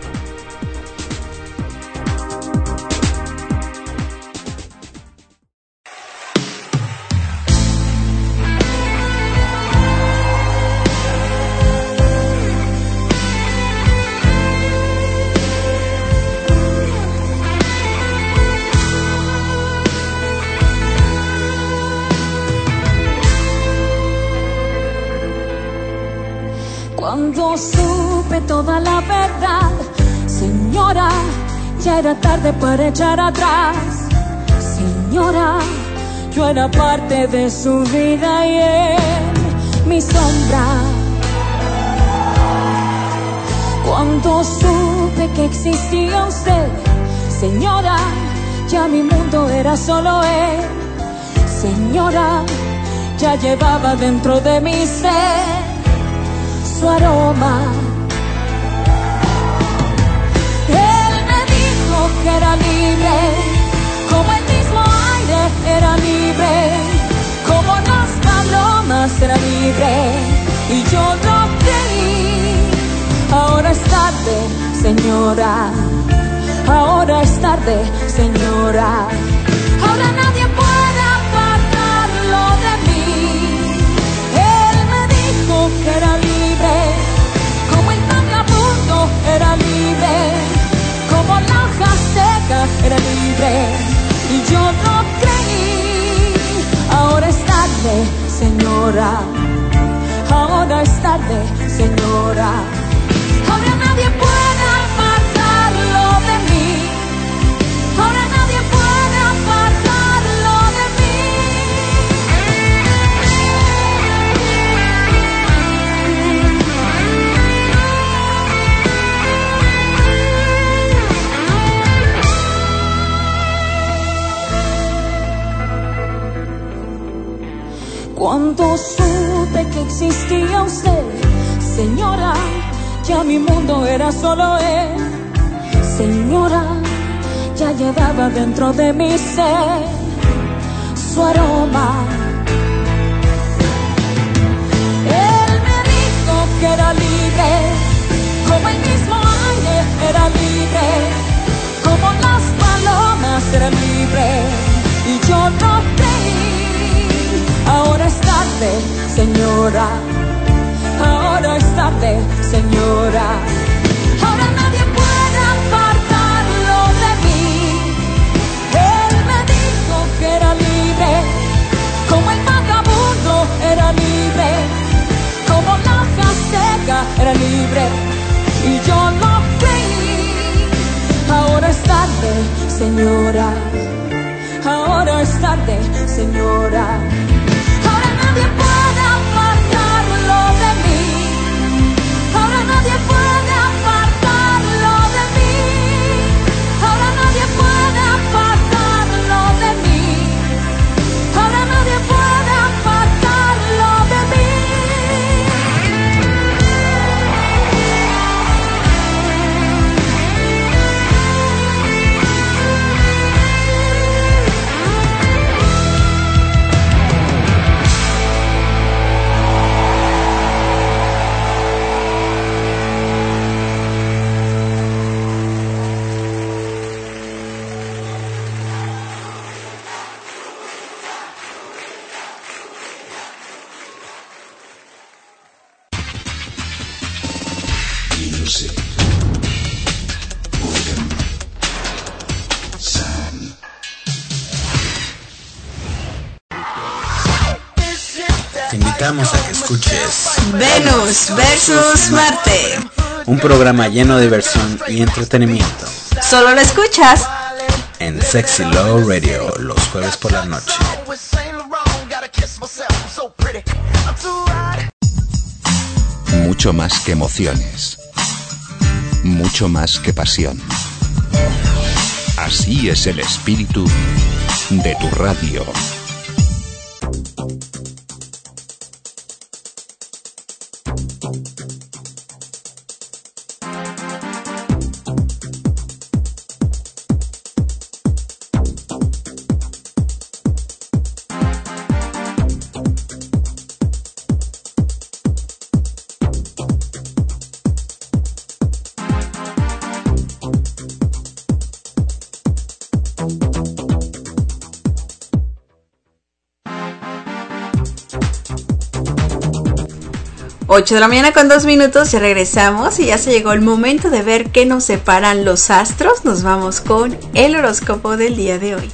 Cuando supe toda la verdad, señora, ya era tarde para echar atrás. Señora, yo era parte de su vida y en mi sombra. Cuando supe que existía usted, señora, ya mi mundo era solo él. Señora, ya llevaba dentro de mi ser su aroma. Él me dijo que era libre, como el mismo aire era libre, como las palomas era libre, y yo lo creí. Ahora es tarde, señora, ahora es tarde, señora. Ahora nadie puede apartarlo de mí. Él me dijo que era libre, como el vagabundo era libre, como la hoja seca era libre, y yo no creí. Ahora es tarde, señora, ahora es tarde, señora. Ahora nadie puede apartarlo de mí. Ahora nadie puede apartarlo de mí. Cuando supe que existía usted, señora, ya mi mundo era solo él. Señora, ya llevaba dentro de mi ser su aroma. Él me dijo que era libre, como el mismo aire era libre, como las palomas era libre, y yo no creí. Ahora es tarde, señora, ahora es tarde, señora. Ahora nadie puede apartarlo de mí. Él me dijo que era libre, como el vagabundo era libre, como la hoja seca era libre, y yo lo creí. Ahora es tarde, señora, ahora es tarde, señora. Nadie puede apartarlo de mí. Ahora nadie puede apartarlo de mí. Ahora nadie puede apartarlo de mí. Ahora nadie puede apartarlo de mí. invitamos a que escuches Venus versus Marte, un programa lleno de diversión y entretenimiento. Solo lo escuchas en Sexy Love Radio los jueves por la noche. Mucho más que emociones, mucho más que pasión. Así es el espíritu de tu radio. ocho de la mañana con dos minutos, ya regresamos y ya se llegó el momento de ver qué nos separan los astros. Nos vamos con el horóscopo del día de hoy.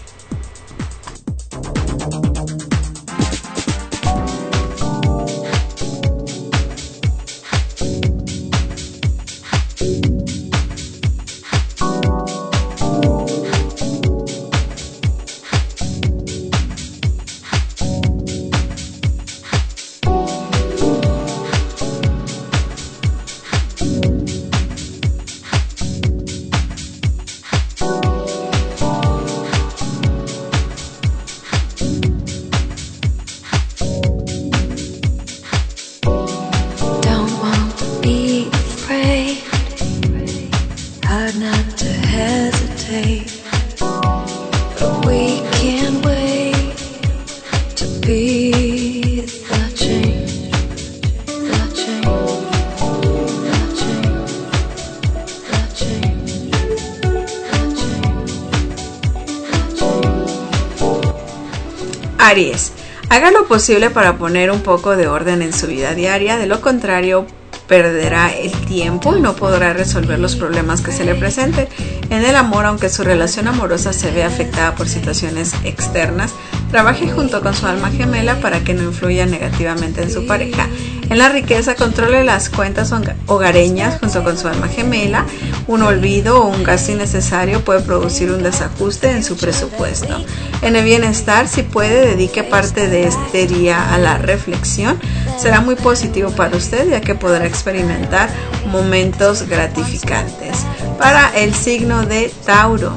Aries, haga lo posible para poner un poco de orden en su vida diaria, de lo contrario perderá el tiempo y no podrá resolver los problemas que se le presenten. En el amor, aunque su relación amorosa se vea afectada por situaciones externas, trabaje junto con su alma gemela para que no influya negativamente en su pareja. En la riqueza, controle las cuentas hogareñas junto con su alma gemela. Un olvido o un gasto innecesario puede producir un desajuste en su presupuesto. En el bienestar, si puede, dedique parte de este día a la reflexión. Será muy positivo para usted, ya que podrá experimentar momentos gratificantes. Para el signo de Tauro,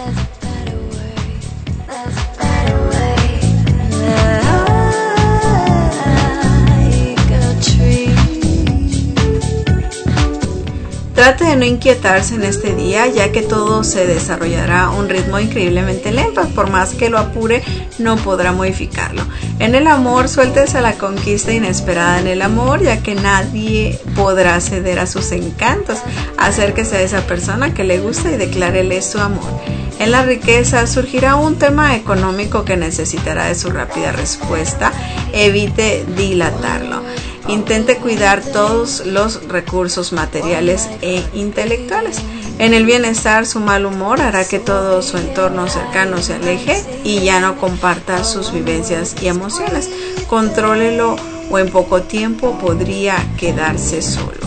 trate de no inquietarse en este día, ya que todo se desarrollará a un ritmo increíblemente lento. Por más que lo apure, no podrá modificarlo. En el amor, suéltese a la conquista inesperada en el amor, ya que nadie podrá ceder a sus encantos. Acérquese a esa persona que le gusta y declárele su amor. En la riqueza, surgirá un tema económico que necesitará de su rápida respuesta. Evite dilatarlo. Intente cuidar todos los recursos materiales e intelectuales. En el bienestar, su mal humor hará que todo su entorno cercano se aleje y ya no comparta sus vivencias y emociones. Contrólelo o en poco tiempo podría quedarse solo.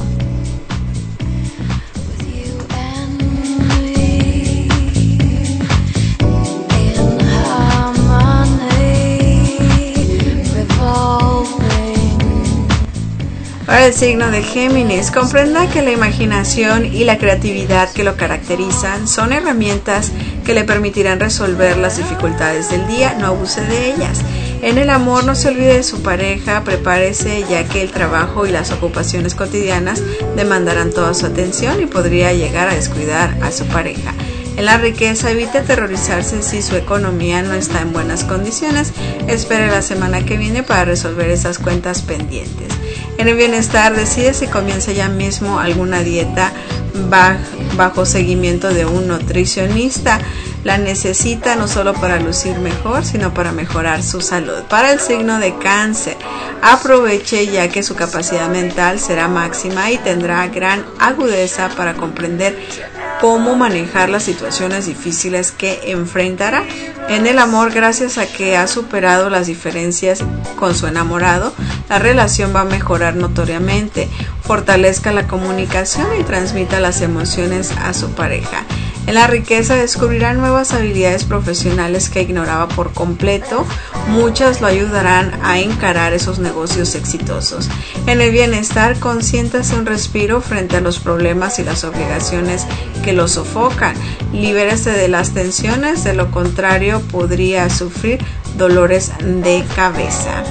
Para el signo de Géminis, comprenda que la imaginación y la creatividad que lo caracterizan son herramientas que le permitirán resolver las dificultades del día. No abuse de ellas. En el amor, no se olvide de su pareja, prepárese, ya que el trabajo y las ocupaciones cotidianas demandarán toda su atención y podría llegar a descuidar a su pareja. En la riqueza, evite aterrorizarse si su economía no está en buenas condiciones. Espere la semana que viene para resolver esas cuentas pendientes. En el bienestar, decide si comienza ya mismo alguna dieta bajo seguimiento de un nutricionista. La necesita no solo para lucir mejor, sino para mejorar su salud. Para el signo de Cáncer, aproveche, ya que su capacidad mental será máxima y tendrá gran agudeza para comprender cómo manejar las situaciones difíciles que enfrentará. En el amor, gracias a que ha superado las diferencias con su enamorado, la relación va a mejorar notoriamente. Fortalezca la comunicación y transmita las emociones a su pareja. En la riqueza descubrirá nuevas habilidades profesionales que ignoraba por completo. Muchas lo ayudarán a encarar esos negocios exitosos. En el bienestar, consiéntase un respiro frente a los problemas y las obligaciones que lo sofocan. Libérese de las tensiones, de lo contrario podría sufrir dolores de cabeza.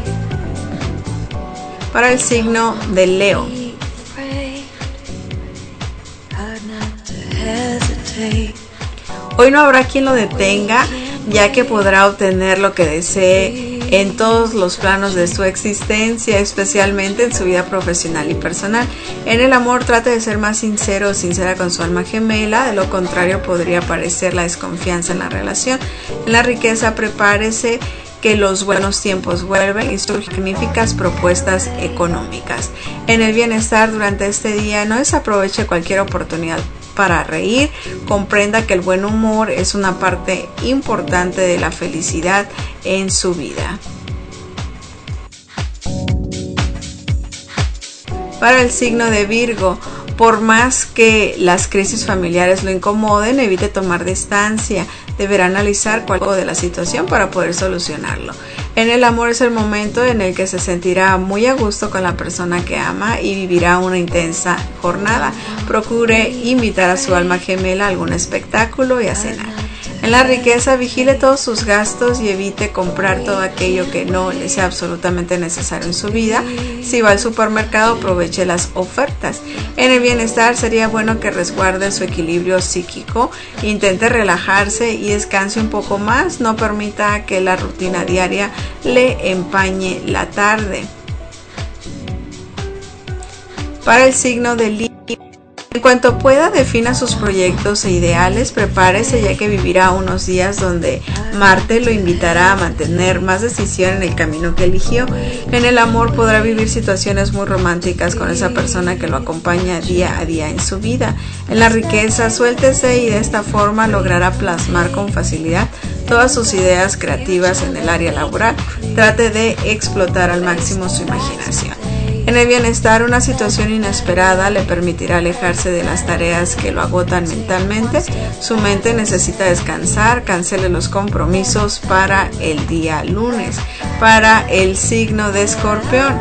Para el signo de Leo. Hoy no habrá quien lo detenga, ya que podrá obtener lo que desee en todos los planos de su existencia, especialmente en su vida profesional y personal. En el amor, trate de ser más sincero o sincera con su alma gemela, de lo contrario podría aparecer la desconfianza en la relación. En la riqueza, prepárese que los buenos tiempos vuelven y surgen magníficas propuestas económicas. En el bienestar, durante este día no desaproveche cualquier oportunidad para reír, comprenda que el buen humor es una parte importante de la felicidad en su vida. Para el signo de Virgo, por más que las crisis familiares lo incomoden, evite tomar distancia. Deberá analizar cuál es de la situación para poder solucionarlo. En el amor es el momento en el que se sentirá muy a gusto con la persona que ama y vivirá una intensa jornada. Procure invitar a su alma gemela a algún espectáculo y a cenar. En la riqueza, vigile todos sus gastos y evite comprar todo aquello que no le sea absolutamente necesario en su vida. Si va al supermercado, aproveche las ofertas. En el bienestar, sería bueno que resguarde su equilibrio psíquico, intente relajarse y descanse un poco más. No permita que la rutina diaria le empañe la tarde. Para el signo de Libra, en cuanto pueda, defina sus proyectos e ideales, prepárese ya que vivirá unos días donde Marte lo invitará a mantener más decisión en el camino que eligió. En el amor podrá vivir situaciones muy románticas con esa persona que lo acompaña día a día en su vida. En la riqueza, suéltese y de esta forma logrará plasmar con facilidad todas sus ideas creativas en el área laboral. Trate de explotar al máximo su imaginación. En el bienestar, una situación inesperada le permitirá alejarse de las tareas que lo agotan mentalmente. Su mente necesita descansar, cancele los compromisos para el día lunes. Para el signo de Escorpión,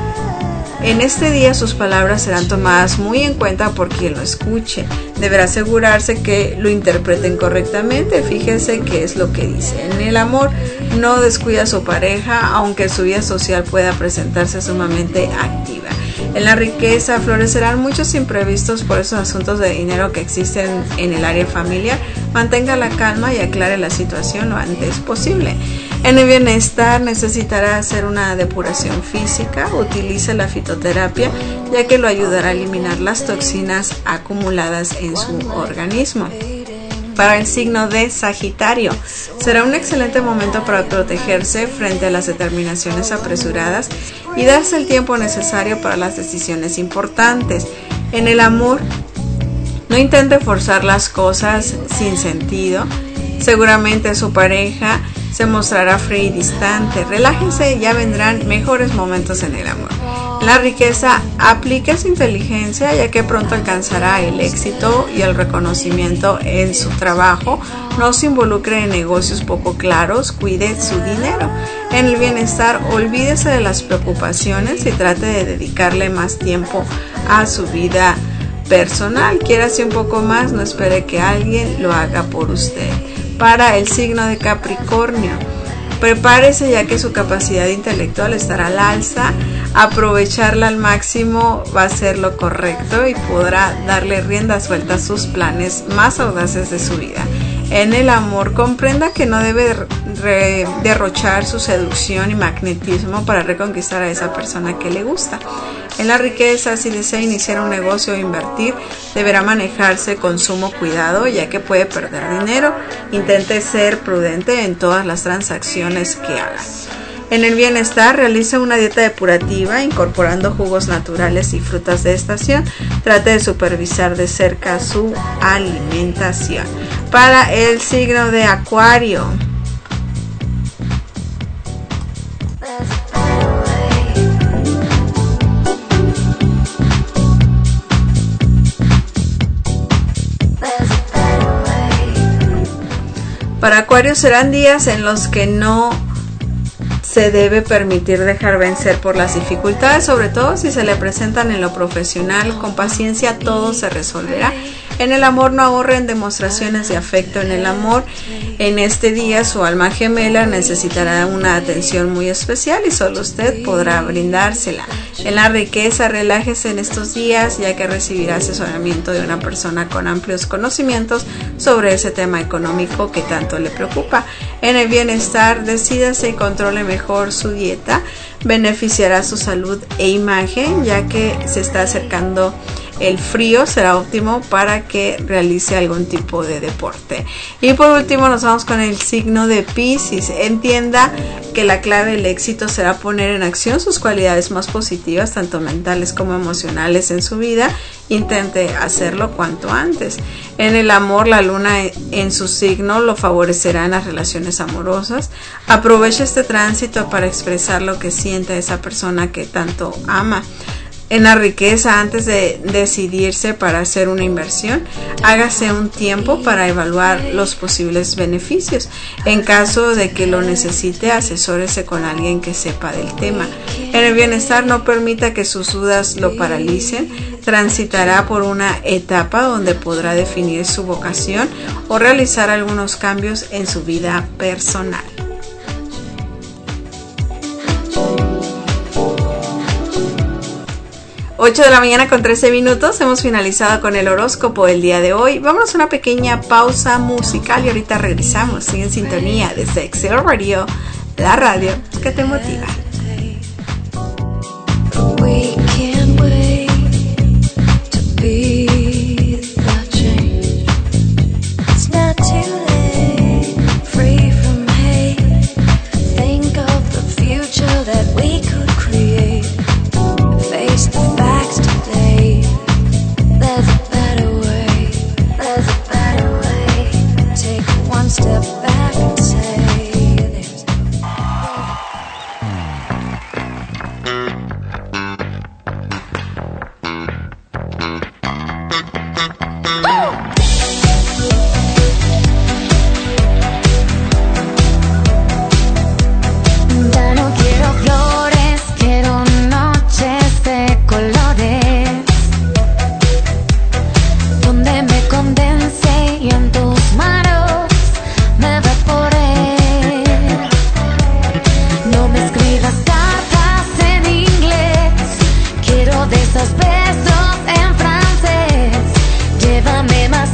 en este día sus palabras serán tomadas muy en cuenta por quien lo escuche. Deberá asegurarse que lo interpreten correctamente. Fíjese qué es lo que dice. En el amor, no descuida a su pareja, aunque su vida social pueda presentarse sumamente activa. En la riqueza, florecerán muchos imprevistos por esos asuntos de dinero que existen en el área familiar. Mantenga la calma y aclare la situación lo antes posible. En el bienestar, necesitará hacer una depuración física. Utilice la fitoterapia, ya que lo ayudará a eliminar las toxinas acumuladas en su organismo. Para el signo de Sagitario, será un excelente momento para protegerse frente a las determinaciones apresuradas y darse el tiempo necesario para las decisiones importantes. En el amor, no intente forzar las cosas sin sentido. Seguramente su pareja se mostrará fría y distante. Relájense y ya vendrán mejores momentos en el amor. En la riqueza, aplique su inteligencia, ya que pronto alcanzará el éxito y el reconocimiento en su trabajo. No se involucre en negocios poco claros, cuide su dinero. En el bienestar, olvídese de las preocupaciones y trate de dedicarle más tiempo a su vida personal. Quiérase un poco más, no espere que alguien lo haga por usted. Para el signo de Capricornio, prepárese ya que su capacidad intelectual estará al alza. Aprovecharla al máximo va a ser lo correcto y podrá darle rienda suelta a sus planes más audaces de su vida. En el amor, comprenda que no debe re- derrochar su seducción y magnetismo para reconquistar a esa persona que le gusta. En la riqueza, si desea iniciar un negocio o invertir, deberá manejarse con sumo cuidado, ya que puede perder dinero. Intente ser prudente en todas las transacciones que haga. En el bienestar, realice una dieta depurativa, incorporando jugos naturales y frutas de estación. Trate de supervisar de cerca su alimentación. Para el signo de Acuario, Para Acuario serán días en los que no se debe permitir dejar vencer por las dificultades, sobre todo si se le presentan en lo profesional. Con paciencia todo se resolverá. En el amor no ahorren demostraciones de afecto. En el amor, en este día su alma gemela necesitará una atención muy especial y solo usted podrá brindársela. En la riqueza, relájese en estos días, ya que recibirá asesoramiento de una persona con amplios conocimientos sobre ese tema económico que tanto le preocupa. En el bienestar, decídase y controle mejor su dieta. Beneficiará su salud e imagen, ya que se está acercando el frío. Será óptimo para que realice algún tipo de deporte. Y por último nos vamos con el signo de Piscis. Entienda que la clave del éxito será poner en acción sus cualidades más positivas, tanto mentales como emocionales en su vida. Intente hacerlo cuanto antes. En el amor, la luna en su signo lo favorecerá en las relaciones amorosas. Aproveche este tránsito para expresar lo que siente esa persona que tanto ama. En la riqueza, antes de decidirse para hacer una inversión, hágase un tiempo para evaluar los posibles beneficios. En caso de que lo necesite, asesórese con alguien que sepa del tema. En el bienestar, no permita que sus dudas lo paralicen. Transitará por una etapa donde podrá definir su vocación o realizar algunos cambios en su vida personal. ocho de la mañana con trece minutos, hemos finalizado con el horóscopo del día de hoy. Vámonos a una pequeña pausa musical y ahorita regresamos. Sigue en sintonía de Sexy Love Radio, la radio que te motiva. We can't wait to be the change. It's not too late, free from hate. Think of the future that we could create. Face the facts today. There's a better way. There's a better way. Take one step back and say there's Ya no quiero flores, quiero noches de colores, donde me condense y en tus manos me evaporé. No me escribas cartas en inglés, quiero de esos besos en francés. Llévame más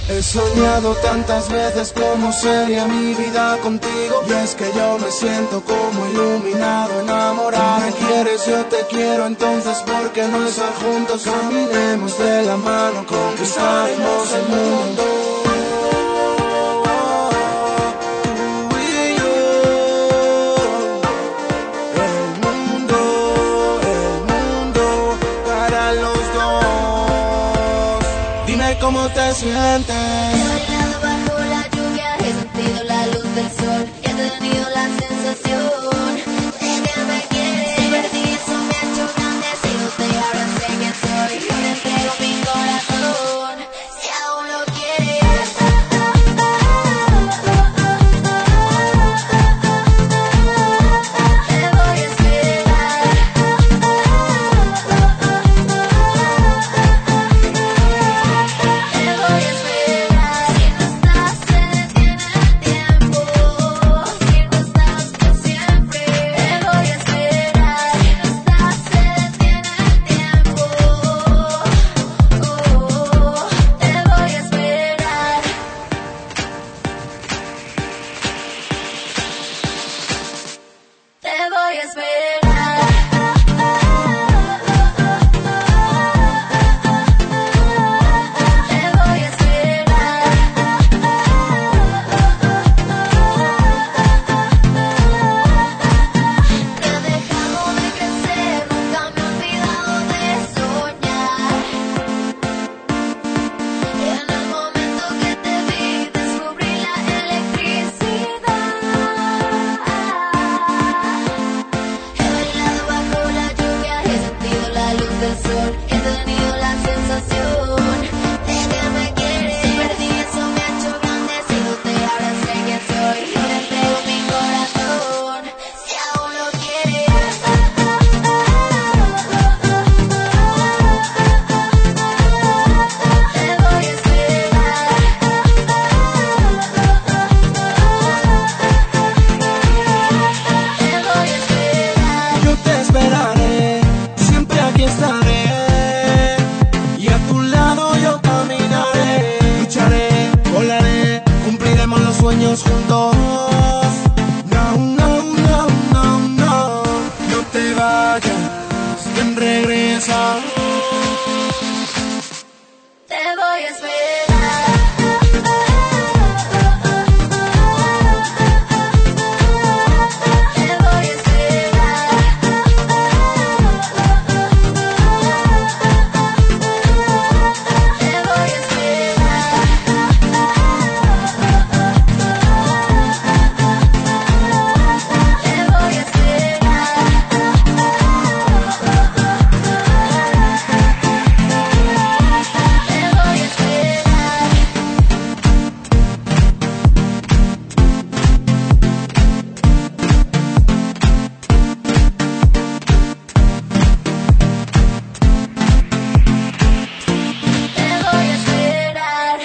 He soñado tantas veces cómo sería mi vida contigo. Y es que yo me siento como iluminado, enamorado. Me quieres, yo te quiero, entonces ¿por qué no estar juntos? Caminemos de la mano, conquistaremos el mundo. Tú y yo. El mundo, el mundo para los dos. Dime cómo te sientes. He bailado bajo la lluvia, he sentido la luz del sol, he tenido la sensación de que me quieres. Si perdí eso me ha hecho grande, si no te ahora sé quién soy. Yo te entrego mi corazón, si aún lo quieres. Te voy a esperar. Te voy a esperar. Si no estás se detiene el tiempo. Si no estás por siempre. Te voy a esperar. Si no estás se detiene el tiempo. Oh, te voy a esperar. Te voy a esperar. Te voy a esperar. Te he dejado de crecer, nunca me he olvidado de soñar. Y en el momento que te vi, descubrí la electricidad. He bailado bajo la lluvia, he sentido la luz del sol, he tenido la sensación de que me quieres. Si perdí eso me ha hecho grande, si no te ahora sé quién soy. Yo te entrego mi corazón, si aún lo quieres. Te voy a esperar. Te voy a esperar. Yo te esperaré, siempre aquí estaré. Y a tu lado yo caminaré. Lucharé, volaré, cumpliremos los sueños juntos. No, no, no, no, no. No te vayas, ven, regresa. Te voy a esperar. Te voy a esperar. Te voy a esperar. Te voy a esperar. Te voy a esperar. Te voy a esperar.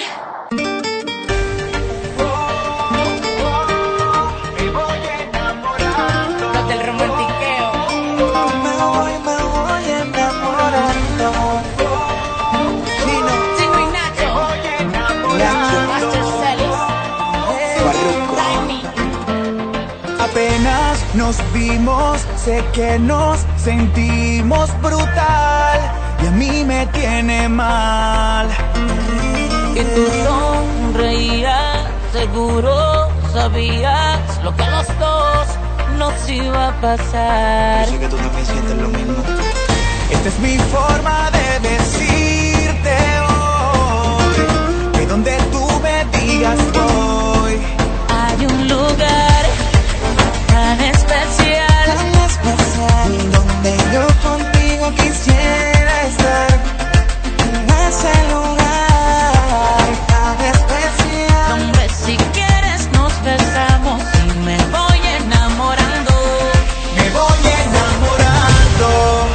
Los del romantiqueo. Me voy, me voy enamorando. Chino, Chino y Nacho. Master Celis. Tiny. apenas nos vimos, sé que nos sentimos brutal. Y a mí me tiene mal. Y tú sonreías, seguro sabías lo que a los dos nos iba a pasar. que tú también sientes lo mismo. Esta es mi forma de decirte hoy, que donde tú me digas voy. Hay un lugar tan especial, Tan especial, donde yo contigo quisiera estar. En ese lugar tan especial. donde si quieres nos besamos y me voy enamorando. Me voy enamorando.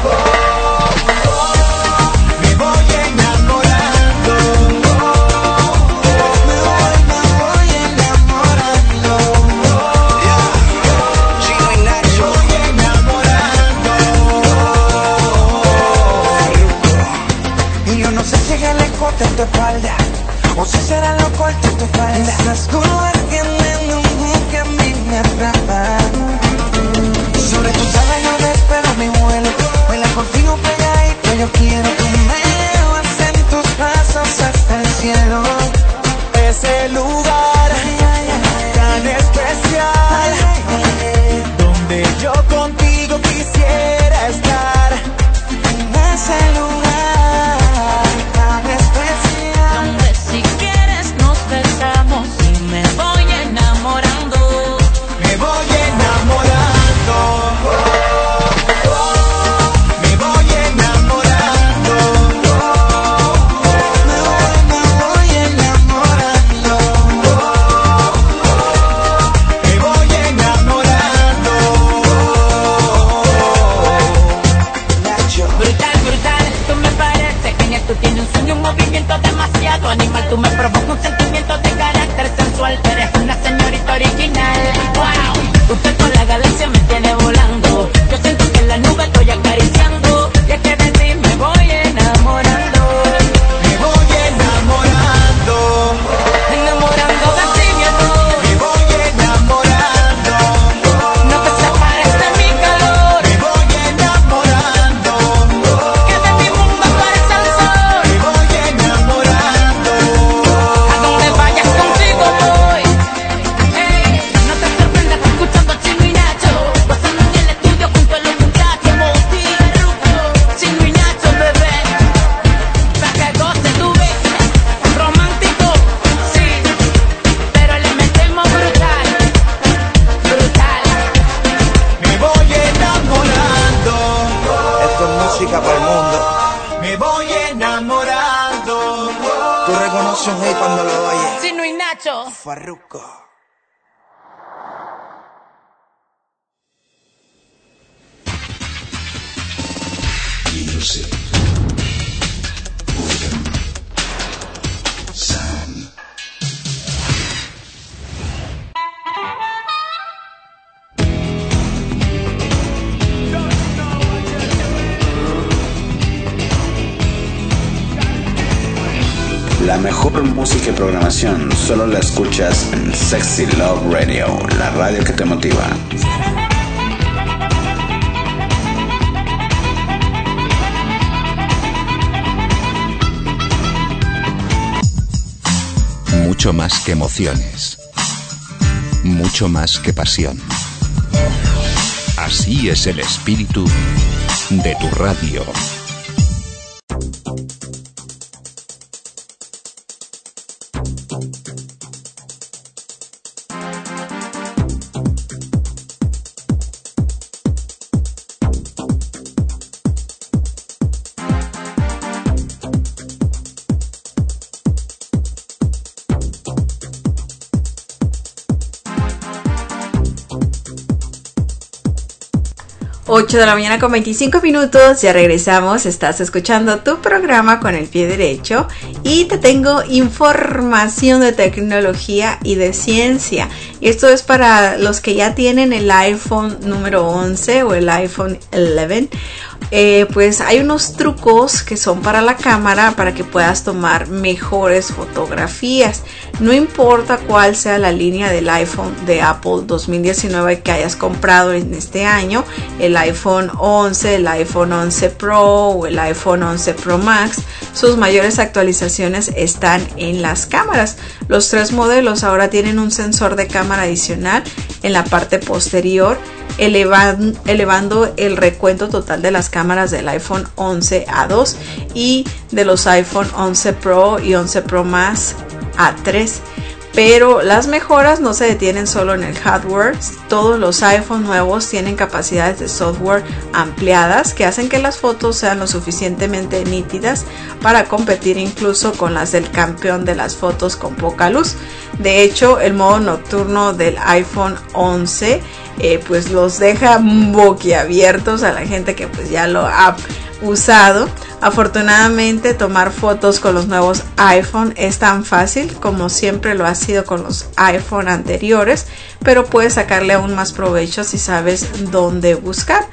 Me voy enamorando. Me voy, me voy quisiera lo corto tu falda. Esas curvas tienen un hook que a mí me atrapa. Sobre tu tabla no despego mi vuelo. Vuela contigo pegadito, yo quiero que me llevas en tus brazos hasta el cielo. Ese lugar tan especial, donde yo contigo quisiera estar. En ese lugar tan especial, donde si quieres nos besamos y me voy enamorando. me voy enamorando. Me voy enamorando. Me voy, me voy enamorando. Me voy enamorando. Nacho. Brutal, brutal, tú me pareces genial. Tú tienes un sueño, un movimiento demasiado animal. Tú me provocas un sentimiento de carácter sensual. Tú eres una señorita original. Wow, usted con la galaxia me tiene volando. Yo siento que en la nube estoy acariciando. Y es que de ti me voy enamorando. Me voy enamorando. Enamorando de ti, mi amor. Me voy enamorando. No te separes de mi calor. Me voy enamorando. Que de mi mundo tú eres el sol. Me voy enamorando. A donde vayas contigo voy. Ey, no te sorprendas escuchando Chino y Nacho, pasando en el estudio junto a los muchachos. Moti, Chino y Nacho, bebé, pa' que goce tu vida. Romántico, sí, pero le metemos brutal, brutal. Me voy enamorando. Esto es música para el mundo. Me voy enamorando. Tú reconoces un hit cuando lo oyes. Chino y Nacho. Farruko. Music. Rhythm. Sound. La mejor música y programación solo la escuchas en Sexy Love Radio, la radio que te motiva. Mucho más que emociones. Mucho más que pasión. Así es el espíritu de tu radio. ocho de la mañana con veinticinco minutos, ya regresamos, estás escuchando tu programa con el pie derecho y te tengo información de tecnología y de ciencia. Y esto es para los que ya tienen el iPhone número once o el iPhone once. Eh, pues hay unos trucos que son para la cámara para que puedas tomar mejores fotografías. No importa cuál sea la línea del iPhone de Apple dos mil diecinueve que hayas comprado en este año, el iPhone once, el iPhone once Pro o el iPhone once Pro Max, sus mayores actualizaciones están en las cámaras. Los tres modelos ahora tienen un sensor de cámara adicional en la parte posterior, elevan, elevando el recuento total de las cámaras del iPhone once a dos y de los iPhone once Pro y once Pro Max a tres. Pero las mejoras no se detienen solo en el hardware. Todos los iPhone nuevos tienen capacidades de software ampliadas que hacen que las fotos sean lo suficientemente nítidas para competir incluso con las del campeón de las fotos con poca luz. De hecho, el modo nocturno del iPhone once eh, pues los deja boquiabiertos a la gente que pues ya lo ha usado. Afortunadamente, tomar fotos con los nuevos iPhone es tan fácil como siempre lo ha sido con los iPhone anteriores, pero puedes sacarle aún más provecho si sabes dónde buscar.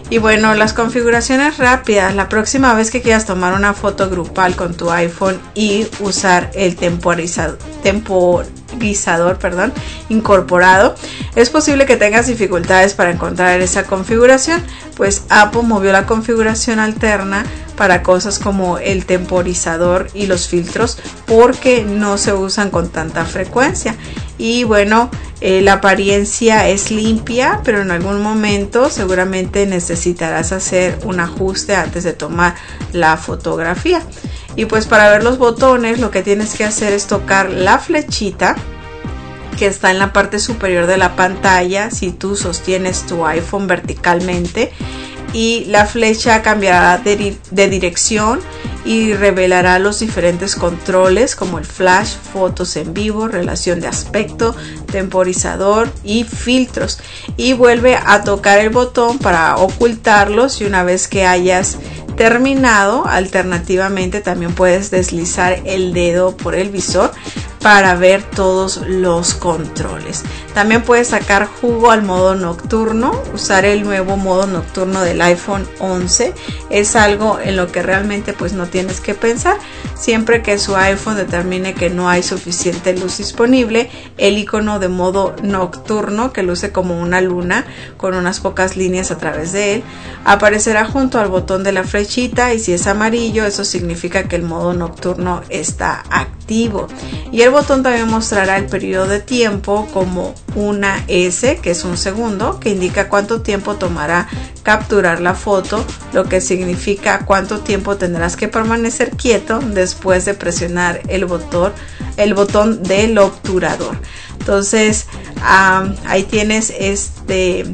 Y bueno, las configuraciones rápidas. La próxima vez que quieras tomar una foto grupal con tu iPhone y usar el temporizador, temporizador perdón, incorporado, es posible que tengas dificultades para encontrar esa configuración, pues Apple movió la configuración alterna para cosas como el temporizador y los filtros porque no se usan con tanta frecuencia. Y bueno, eh, la apariencia es limpia, pero en algún momento seguramente necesitarás hacer un ajuste antes de tomar la fotografía. Y pues para ver los botones lo que tienes que hacer es tocar la flechita que está en la parte superior de la pantalla si tú sostienes tu iPhone verticalmente, y la flecha cambiará de, de dirección y revelará los diferentes controles como el flash, fotos en vivo, relación de aspecto, temporizador y filtros, y vuelve a tocar el botón para ocultarlos. Y una vez que hayas terminado, alternativamente también puedes deslizar el dedo por el visor para ver todos los controles. También puedes sacar jugo al modo nocturno. Usar el nuevo modo nocturno del iPhone once es algo en lo que realmente pues no tienes que pensar. Siempre que su iPhone determine que no hay suficiente luz disponible, el icono de modo nocturno, que luce como una luna con unas pocas líneas a través de él, aparecerá junto al botón de la flechita, y si es amarillo, eso significa que el modo nocturno está activo. Y el botón también mostrará el periodo de tiempo como una S, que es un segundo, que indica cuánto tiempo tomará capturar la foto, lo que significa cuánto tiempo tendrás que permanecer quieto después de presionar el botón, el botón del obturador. Entonces um, ahí tienes este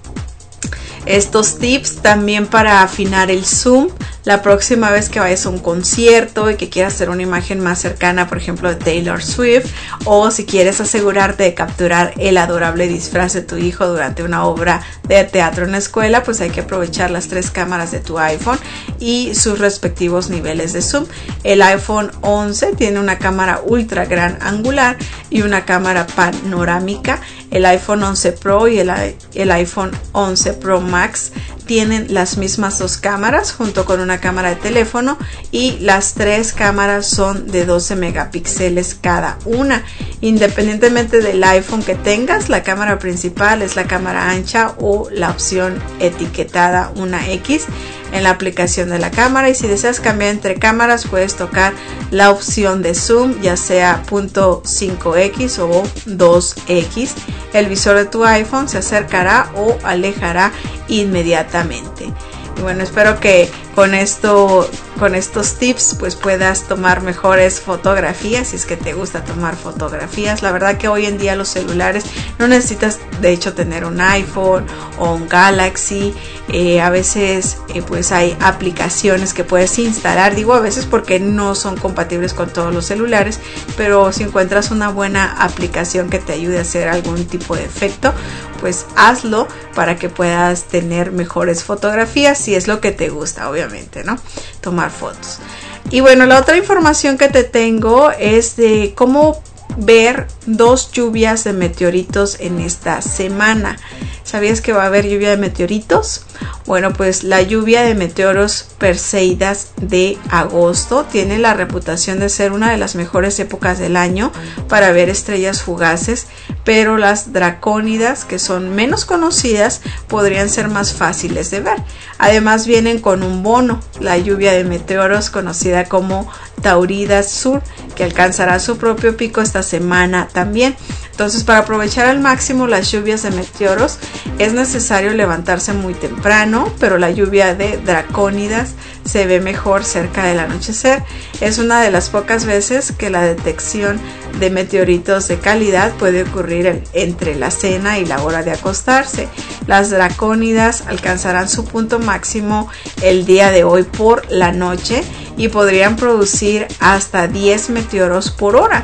estos tips también para afinar el zoom. La próxima vez que vayas a un concierto y que quieras hacer una imagen más cercana, por ejemplo de Taylor Swift, o si quieres asegurarte de capturar el adorable disfraz de tu hijo durante una obra de teatro en la escuela, pues hay que aprovechar las tres cámaras de tu iPhone y sus respectivos niveles de zoom. El iPhone once tiene una cámara ultra gran angular y una cámara panorámica. El iPhone once Pro y el, el iPhone once Pro Max tienen las mismas dos cámaras junto con una cámara de teléfono, y las tres cámaras son de doce megapíxeles cada una. Independientemente del iPhone que tengas, la cámara principal es la cámara ancha o la opción etiquetada una X en la aplicación de la cámara, y si deseas cambiar entre cámaras puedes tocar la opción de zoom, ya sea punto cinco equis o dos equis. El visor de tu iPhone se acercará o alejará inmediatamente. Y bueno, espero que con esto, con estos tips pues puedas tomar mejores fotografías si es que te gusta tomar fotografías. La verdad que hoy en día los celulares no necesitas de hecho tener un iPhone o un Galaxy. Eh, a veces eh, pues hay aplicaciones que puedes instalar, digo a veces porque no son compatibles con todos los celulares, pero si encuentras una buena aplicación que te ayude a hacer algún tipo de efecto, pues hazlo para que puedas tener mejores fotografías si es lo que te gusta, obviamente, ¿no? Tomar fotos. Y bueno, la otra información que te tengo es de cómo ver dos lluvias de meteoritos en esta semana. ¿Sabías que va a haber lluvia de meteoritos? Bueno, pues la lluvia de meteoros Perseidas de agosto tiene la reputación de ser una de las mejores épocas del año para ver estrellas fugaces, pero las dracónidas, que son menos conocidas, podrían ser más fáciles de ver. Además vienen con un bono, la lluvia de meteoros conocida como Tauridas Sur, que alcanzará su propio pico esta semana también. Entonces, para aprovechar al máximo las lluvias de meteoros es necesario levantarse muy temprano, pero la lluvia de dracónidas se ve mejor cerca del anochecer. Es una de las pocas veces que la detección de meteoritos de calidad puede ocurrir entre la cena y la hora de acostarse. Las dracónidas alcanzarán su punto máximo el día de hoy por la noche y podrían producir hasta diez meteoros por hora.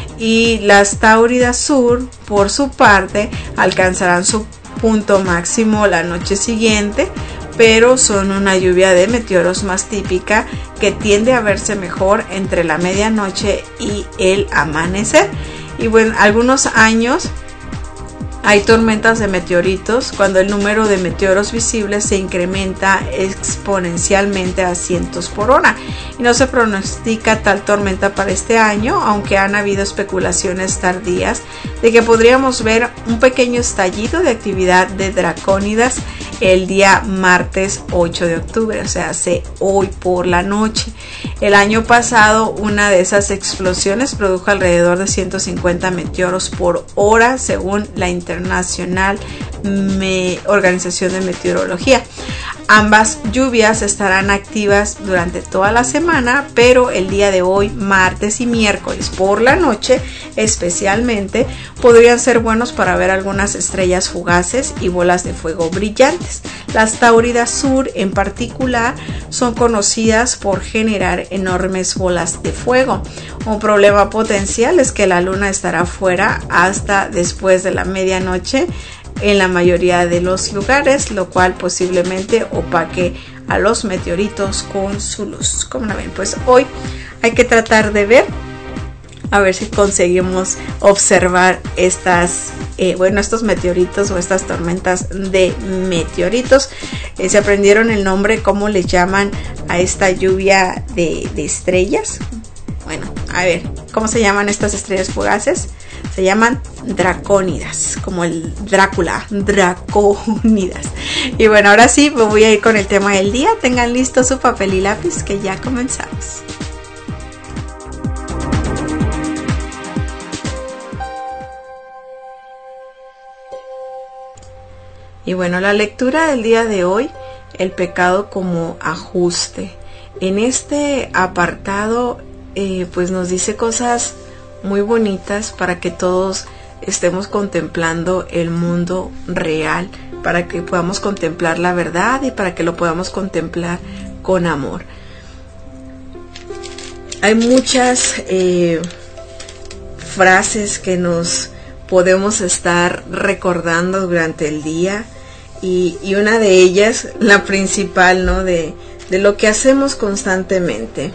Y las Tauridas Sur, por su parte, alcanzarán su punto máximo la noche siguiente, pero son una lluvia de meteoros más típica que tiende a verse mejor entre la medianoche y el amanecer. Y bueno, algunos años Hay tormentas de meteoritos cuando el número de meteoros visibles se incrementa exponencialmente a cientos por hora. Y no se pronostica tal tormenta para este año, aunque han habido especulaciones tardías de que podríamos ver un pequeño estallido de actividad de dracónidas el día martes ocho de octubre, o sea, hace hoy por la noche. El año pasado una de esas explosiones produjo alrededor de ciento cincuenta meteoros por hora, según la Internacional Me- Organización de Meteorología. Ambas lluvias estarán activas durante toda la semana, pero el día de hoy, martes y miércoles por la noche especialmente, podrían ser buenos para ver algunas estrellas fugaces y bolas de fuego brillantes. Las Táuridas Sur en particular son conocidas por generar enormes bolas de fuego. Un problema potencial es que la luna estará fuera hasta después de la medianoche en la mayoría de los lugares, lo cual posiblemente opaque a los meteoritos con su luz. Como la ven, pues hoy hay que tratar de ver, a ver si conseguimos observar estas, eh, bueno, estos meteoritos o estas tormentas de meteoritos. Eh, se aprendieron el nombre, cómo le llaman a esta lluvia de, de estrellas. Bueno, a ver, ¿cómo se llaman estas estrellas fugaces? Se llaman dracónidas, como el Drácula, dracónidas. Y bueno, ahora sí, me voy a ir con el tema del día. Tengan listo su papel y lápiz, que ya comenzamos. Y bueno, la lectura del día de hoy, el pecado como ajuste. En este apartado, eh, pues nos dice cosas muy bonitas para que todos estemos contemplando el mundo real, para que podamos contemplar la verdad y para que lo podamos contemplar con amor. Hay muchas eh, frases que nos podemos estar recordando durante el día y, y una de ellas, la principal, ¿no? de, de lo que hacemos constantemente.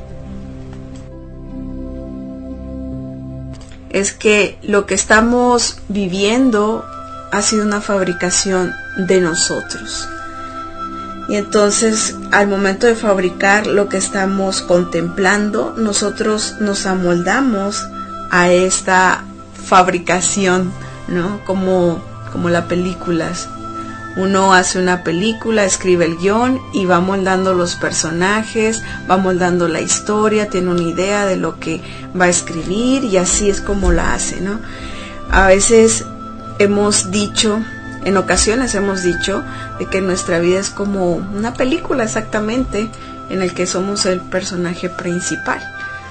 Es que lo que estamos viviendo ha sido una fabricación de nosotros. Y entonces, al momento de fabricar lo que estamos contemplando, nosotros nos amoldamos a esta fabricación, ¿no? Como, como las películas. Uno hace una película, escribe el guión y va moldando los personajes, va moldando la historia, tiene una idea de lo que va a escribir y así es como la hace, ¿no? A veces hemos dicho, en ocasiones hemos dicho de que nuestra vida es como una película exactamente, en el que somos el personaje principal.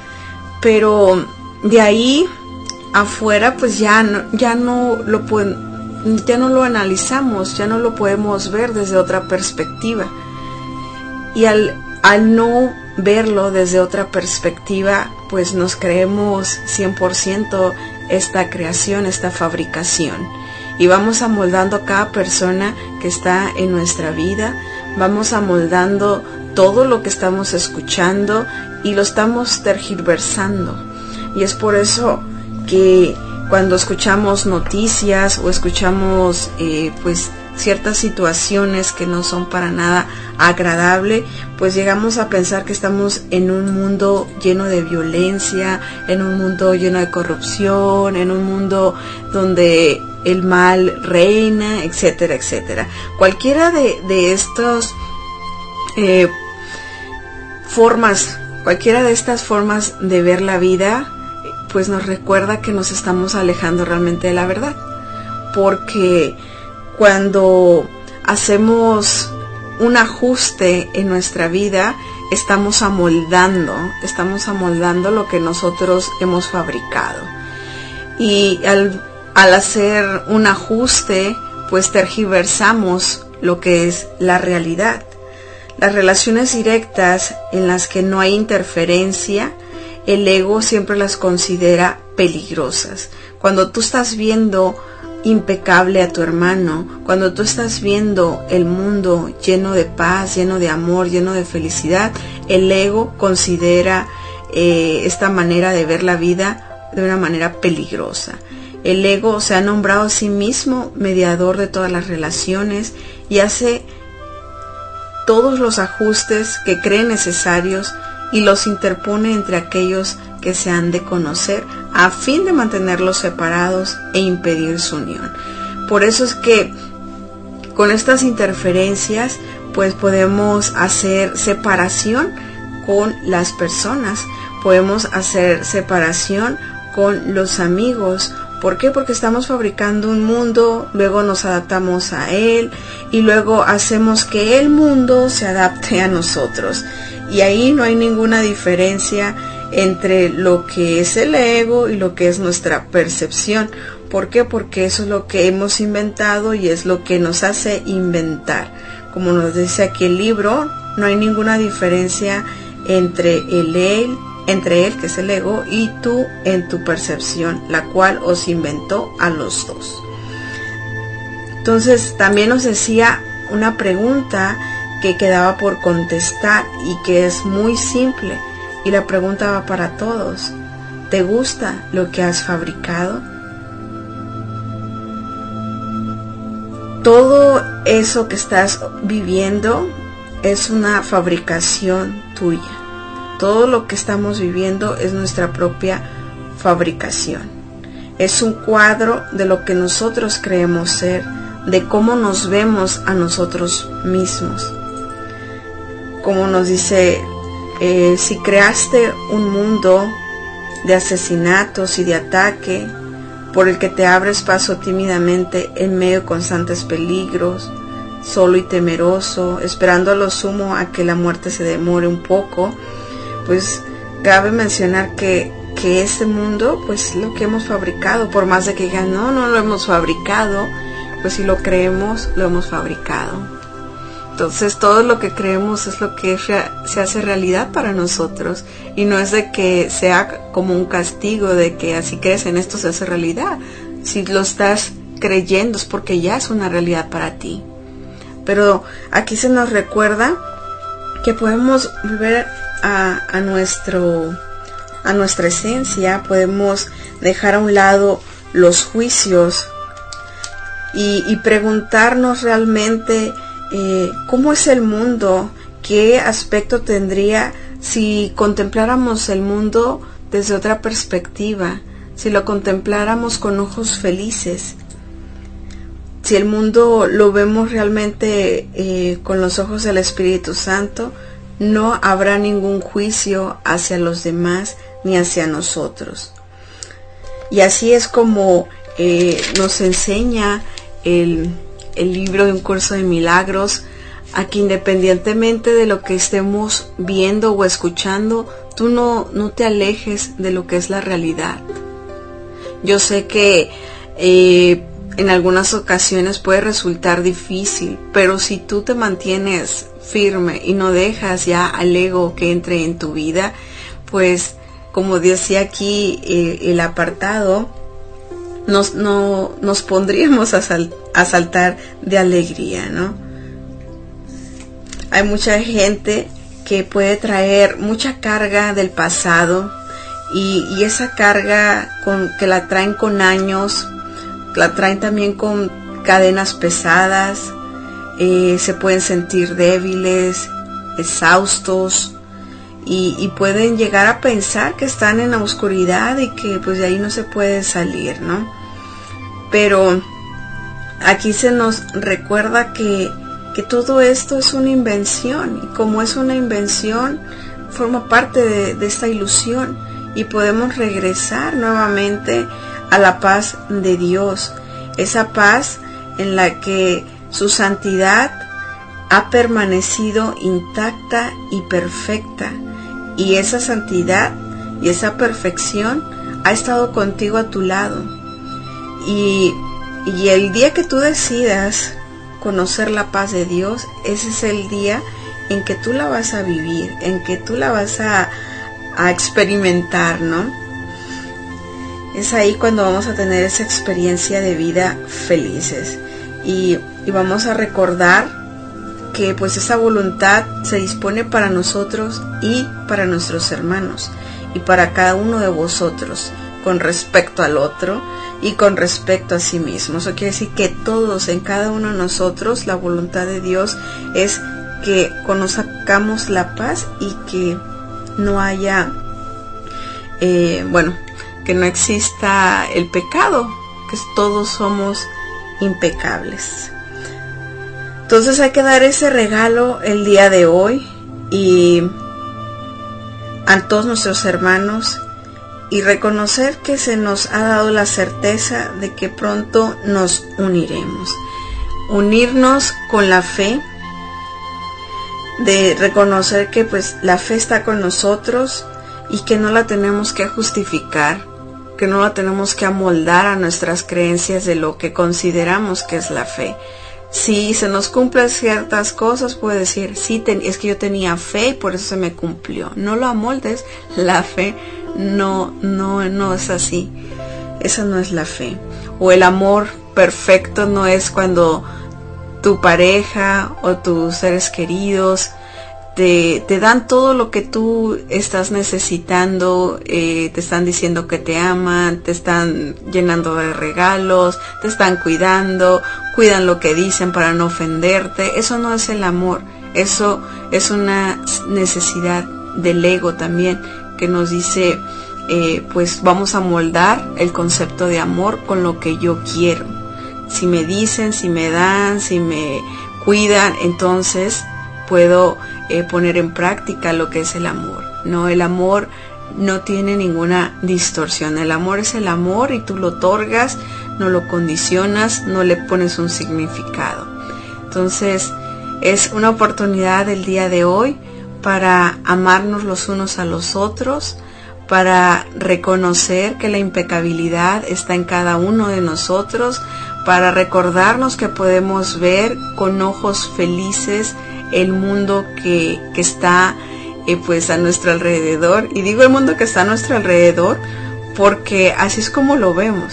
Pero de ahí afuera pues ya no, ya no lo pueden ya no lo analizamos, ya no lo podemos ver desde otra perspectiva. Y al, al no verlo desde otra perspectiva, pues nos creemos cien por ciento esta creación, esta fabricación. Y vamos amoldando a cada persona que está en nuestra vida, vamos amoldando todo lo que estamos escuchando y lo estamos tergiversando. Y es por eso que cuando escuchamos noticias o escuchamos eh, pues ciertas situaciones que no son para nada agradable, pues llegamos a pensar que estamos en un mundo lleno de violencia, en un mundo lleno de corrupción, en un mundo donde el mal reina, etcétera, etcétera. Cualquiera de, de estas eh, formas, cualquiera de estas formas de ver la vida, pues nos recuerda que nos estamos alejando realmente de la verdad, porque cuando hacemos un ajuste en nuestra vida, estamos amoldando, estamos amoldando lo que nosotros hemos fabricado. Y al, al hacer un ajuste, pues tergiversamos lo que es la realidad. Las relaciones directas en las que no hay interferencia, el ego siempre las considera peligrosas. Cuando tú estás viendo impecable a tu hermano, cuando tú estás viendo el mundo lleno de paz, lleno de amor, lleno de felicidad, el ego considera eh, esta manera de ver la vida de una manera peligrosa. El ego se ha nombrado a sí mismo mediador de todas las relaciones y hace todos los ajustes que cree necesarios y los interpone entre aquellos que se han de conocer a fin de mantenerlos separados e impedir su unión. Por eso es que con estas interferencias pues podemos hacer separación con las personas, podemos hacer separación con los amigos. ¿Por qué? Porque estamos fabricando un mundo, luego nos adaptamos a él y luego hacemos que el mundo se adapte a nosotros. Y ahí no hay ninguna diferencia entre lo que es el ego y lo que es nuestra percepción. ¿Por qué? Porque eso es lo que hemos inventado y es lo que nos hace inventar. Como nos dice aquí el libro, no hay ninguna diferencia entre el él, entre él, que es el ego, y tú en tu percepción, la cual os inventó a los dos. Entonces también nos decía una pregunta que quedaba por contestar y que es muy simple, y la pregunta va para todos. ¿Te gusta lo que has fabricado? Todo eso que estás viviendo es una fabricación tuya. Todo lo que estamos viviendo es nuestra propia fabricación. Es un cuadro de lo que nosotros creemos ser, de cómo nos vemos a nosotros mismos. Como nos dice, eh, si creaste un mundo de asesinatos y de ataque, por el que te abres paso tímidamente en medio de constantes peligros, solo y temeroso, esperando a lo sumo a que la muerte se demore un poco, pues cabe mencionar que, que este mundo, pues lo que hemos fabricado, por más de que digan, no, no lo hemos fabricado, pues si lo creemos, lo hemos fabricado. Entonces todo lo que creemos es lo que se hace realidad para nosotros, y no es de que sea como un castigo de que así crees en esto se hace realidad. Si lo estás creyendo es porque ya es una realidad para ti. Pero aquí se nos recuerda que podemos volver a, a nuestro a nuestra esencia, podemos dejar a un lado los juicios y, y preguntarnos realmente eh, cómo es el mundo, qué aspecto tendría si contempláramos el mundo desde otra perspectiva, si lo contempláramos con ojos felices, si el mundo lo vemos realmente eh, con los ojos del Espíritu Santo. No habrá ningún juicio hacia los demás ni hacia nosotros. Y así es como eh, nos enseña el, el libro de Un Curso de Milagros, a que independientemente de lo que estemos viendo o escuchando, tú no, no te alejes de lo que es la realidad. Yo sé que eh, en algunas ocasiones puede resultar difícil, pero si tú te mantienes firme y no dejas ya al ego que entre en tu vida, pues como decía aquí eh, el apartado, nos, no, nos pondríamos a, sal, a saltar de alegría, ¿no? Hay mucha gente que puede traer mucha carga del pasado y, y esa carga con, que la traen con años, la traen también con cadenas pesadas. Eh, se pueden sentir débiles, exhaustos y, y pueden llegar a pensar que están en la oscuridad y que pues de ahí no se puede salir, ¿no? Pero aquí se nos recuerda que, que todo esto es una invención, y como es una invención forma parte de, de esta ilusión, y podemos regresar nuevamente a la paz de Dios, esa paz en la que su santidad ha permanecido intacta y perfecta, y esa santidad y esa perfección ha estado contigo a tu lado. Y, y el día que tú decidas conocer la paz de Dios, ese es el día en que tú la vas a vivir, en que tú la vas a, a experimentar, ¿no? Es ahí cuando vamos a tener esa experiencia de vida felices. Y, y vamos a recordar que pues esa voluntad se dispone para nosotros y para nuestros hermanos y para cada uno de vosotros con respecto al otro, y con respecto a sí mismo. Eso quiere decir que todos, en cada uno de nosotros, la voluntad de Dios es que conozcamos la paz y que no haya, eh, bueno, que no exista el pecado, que todos somos impecables. Entonces hay que dar ese regalo el día de hoy y a todos nuestros hermanos, y reconocer que se nos ha dado la certeza de que pronto nos uniremos. Unirnos con la fe, de reconocer que pues la fe está con nosotros y que no la tenemos que justificar, que no la tenemos que amoldar a nuestras creencias de lo que consideramos que es la fe. Si se nos cumplen ciertas cosas, puede decir, sí, ten, es que yo tenía fe y por eso se me cumplió. No lo amoldes, la fe no, no, no es así. Esa no es la fe. O el amor perfecto no es cuando tu pareja o tus seres queridos te, te dan todo lo que tú estás necesitando, eh, te están diciendo que te aman, te están llenando de regalos, te están cuidando, cuidan lo que dicen para no ofenderte. Eso no es el amor, eso es una necesidad del ego también, que nos dice, eh, pues vamos a moldar el concepto de amor con lo que yo quiero. Si me dicen, si me dan, si me cuidan, entonces puedo eh, poner en práctica lo que es el amor. No, el amor no tiene ninguna distorsión. El amor es el amor y tú lo otorgas, no lo condicionas, no le pones un significado. Entonces es una oportunidad el día de hoy para amarnos los unos a los otros, para reconocer que la impecabilidad está en cada uno de nosotros, para recordarnos que podemos ver con ojos felices el mundo que, que está eh, pues a nuestro alrededor. Y digo el mundo que está a nuestro alrededor porque así es como lo vemos.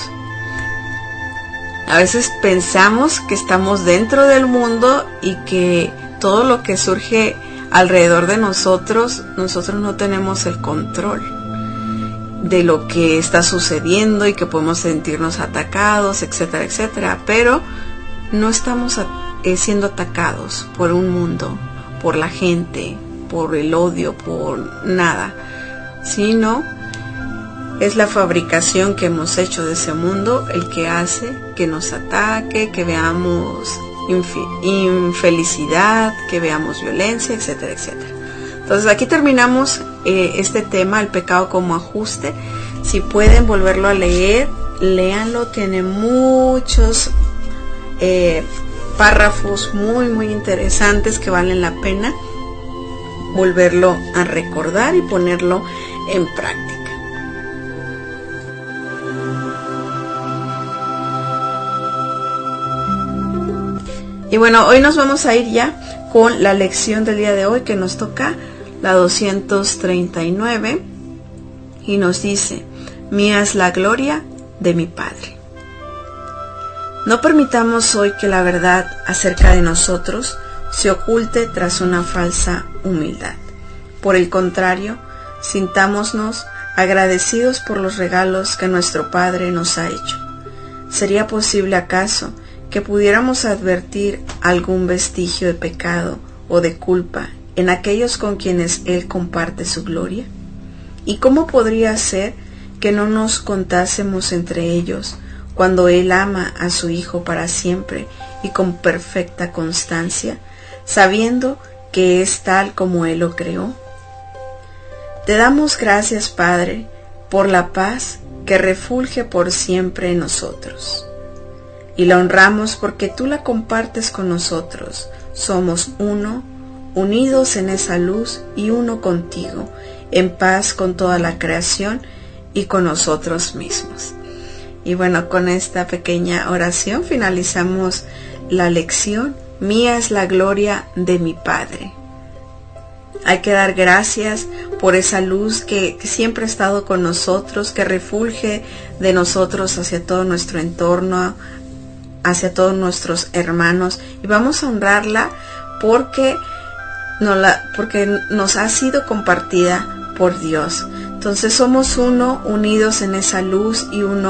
A veces pensamos que estamos dentro del mundo y que todo lo que surge alrededor de nosotros, nosotros no tenemos el control de lo que está sucediendo y que podemos sentirnos atacados, etcétera, etcétera. Pero no estamos eh, siendo atacados por un mundo, por la gente, por el odio, por nada, sino es la fabricación que hemos hecho de ese mundo el que hace que nos ataque, que veamos inf- infelicidad, que veamos violencia, etcétera, etcétera. Entonces aquí terminamos eh, este tema, el pecado como ajuste. Si pueden volverlo a leer, léanlo, tiene muchos eh, párrafos muy muy interesantes que valen la pena volverlo a recordar y ponerlo en práctica. Y bueno, hoy nos vamos a ir ya con la lección del día de hoy, que nos toca la doscientos treinta y nueve, y nos dice: mía es la gloria de mi Padre. No permitamos hoy que la verdad acerca de nosotros se oculte tras una falsa humildad. Por el contrario, sintámonos agradecidos por los regalos que nuestro Padre nos ha hecho. ¿Sería posible acaso que pudiéramos advertir algún vestigio de pecado o de culpa en aquellos con quienes Él comparte su gloria? ¿Y cómo podría ser que no nos contásemos entre ellos cuando Él ama a su Hijo para siempre y con perfecta constancia, sabiendo que es tal como Él lo creó? Te damos gracias, Padre, por la paz que refulge por siempre en nosotros. Y la honramos porque tú la compartes con nosotros. Somos uno, unidos en esa luz y uno contigo, en paz con toda la creación y con nosotros mismos. Y bueno, con esta pequeña oración finalizamos la lección. Mía es la gloria de mi Padre. Hay que dar gracias por esa luz que, que siempre ha estado con nosotros, que refulge de nosotros hacia todo nuestro entorno, hacia todos nuestros hermanos, y vamos a honrarla porque, no la, porque nos ha sido compartida por Dios. Entonces somos uno, unidos en esa luz y uno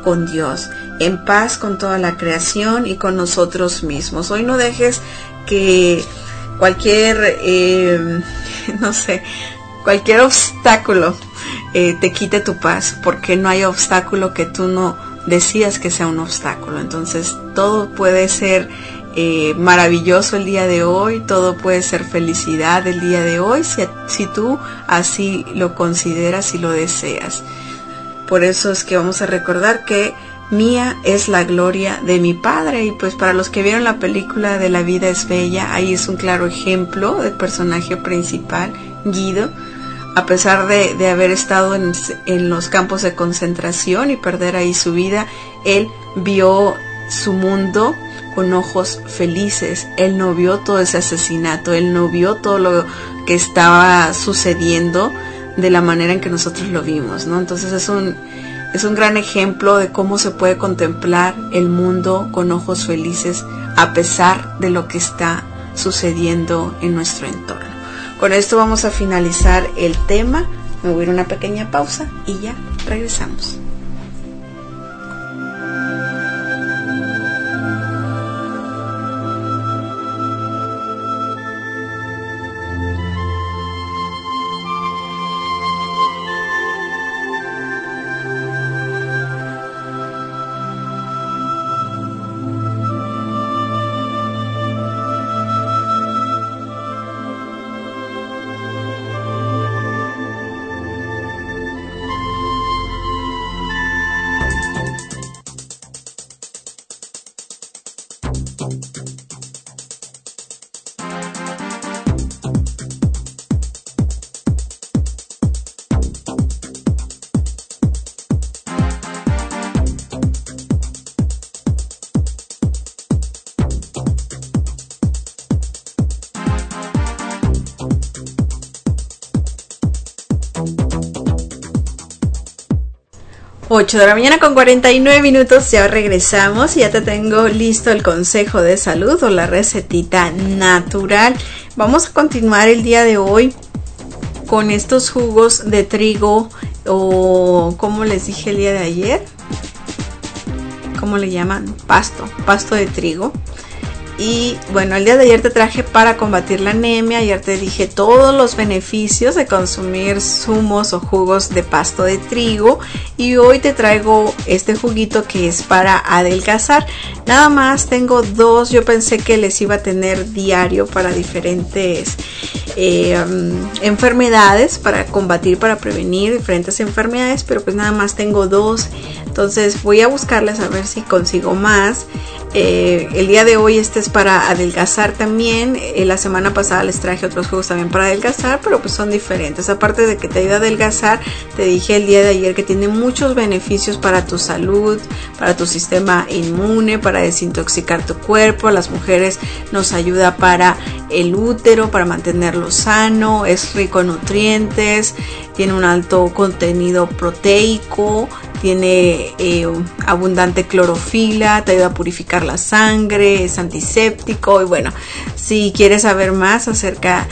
con Dios, en paz con toda la creación y con nosotros mismos. Hoy no dejes que cualquier, eh, no sé, cualquier obstáculo eh, te quite tu paz, porque no hay obstáculo que tú no decidas que sea un obstáculo. Entonces todo puede ser eh, maravilloso el día de hoy, todo puede ser felicidad el día de hoy, si, si tú así lo consideras y lo deseas. Por eso es que vamos a recordar que mía es la gloria de mi Padre. Y pues para los que vieron la película de La vida es bella, ahí es un claro ejemplo del personaje principal, Guido. A pesar de, de haber estado en, en los campos de concentración y perder ahí su vida, él vio su mundo con ojos felices. Él no vio todo ese asesinato, él no vio todo lo que estaba sucediendo de la manera en que nosotros lo vimos, ¿no? Entonces es un, es un gran ejemplo de cómo se puede contemplar el mundo con ojos felices a pesar de lo que está sucediendo en nuestro entorno. Con esto vamos a finalizar el tema. Me voy a ir a una pequeña pausa y ya regresamos. ocho de la mañana con cuarenta y nueve minutos, ya regresamos y ya te tengo listo el consejo de salud o la recetita natural. Vamos a continuar el día de hoy con estos jugos de trigo o, como les dije el día de ayer, ¿cómo le llaman? Pasto, pasto de trigo. Y bueno, el día de ayer te traje para combatir la anemia. Ayer te dije todos los beneficios de consumir zumos o jugos de pasto de trigo. Y hoy te traigo este juguito que es para adelgazar. Nada más tengo dos. Yo pensé que les iba a tener diario para diferentes eh, um, enfermedades, para combatir, para prevenir diferentes enfermedades. Pero pues nada más tengo dos. Entonces voy a buscarles a ver si consigo más. Eh, el día de hoy este es para adelgazar también. Eh, la semana pasada les traje otros juegos también para adelgazar, pero pues son diferentes. Aparte de que te ayuda a adelgazar, te dije el día de ayer que tiene muchos beneficios para tu salud, para tu sistema inmune, para desintoxicar tu cuerpo. A las mujeres nos ayuda para el útero, para mantenerlo sano. Es rico en nutrientes, tiene un alto contenido proteico, tiene eh, abundante clorofila, te ayuda a purificar la sangre, es antiséptico. Y bueno, si quieres saber más acerca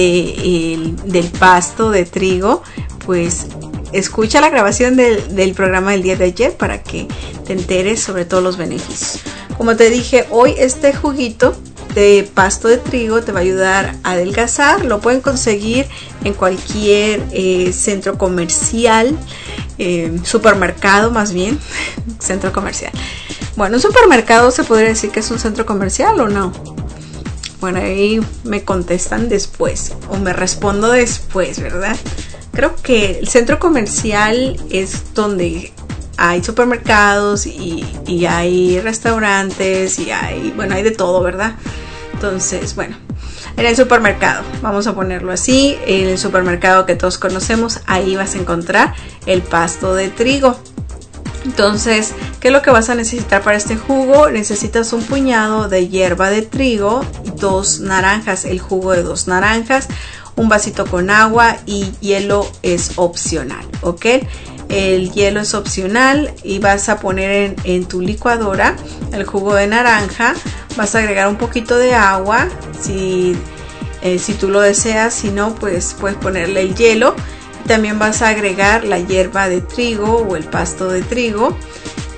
de el, del pasto de trigo, pues escucha la grabación del, del programa del día de ayer para que te enteres sobre todos los beneficios. Como te dije, hoy este juguito de pasto de trigo te va a ayudar a adelgazar. Lo pueden conseguir en cualquier eh, centro comercial, eh, supermercado más bien, centro comercial. Bueno, un supermercado se podría decir que es un centro comercial o no. Bueno, ahí me contestan después o me respondo después, ¿verdad? Creo que el centro comercial es donde hay supermercados y, y hay restaurantes y hay, bueno, hay de todo, ¿verdad? Entonces, bueno, en el supermercado, vamos a ponerlo así, en el supermercado que todos conocemos, ahí vas a encontrar el pasto de trigo. Entonces, ¿qué es lo que vas a necesitar para este jugo? Necesitas un puñado de hierba de trigo, dos naranjas, el jugo de dos naranjas, un vasito con agua y hielo es opcional, ¿ok? El hielo es opcional y vas a poner en, en tu licuadora el jugo de naranja. Vas a agregar un poquito de agua si, eh, si tú lo deseas. Si no, pues puedes ponerle el hielo. También vas a agregar la hierba de trigo o el pasto de trigo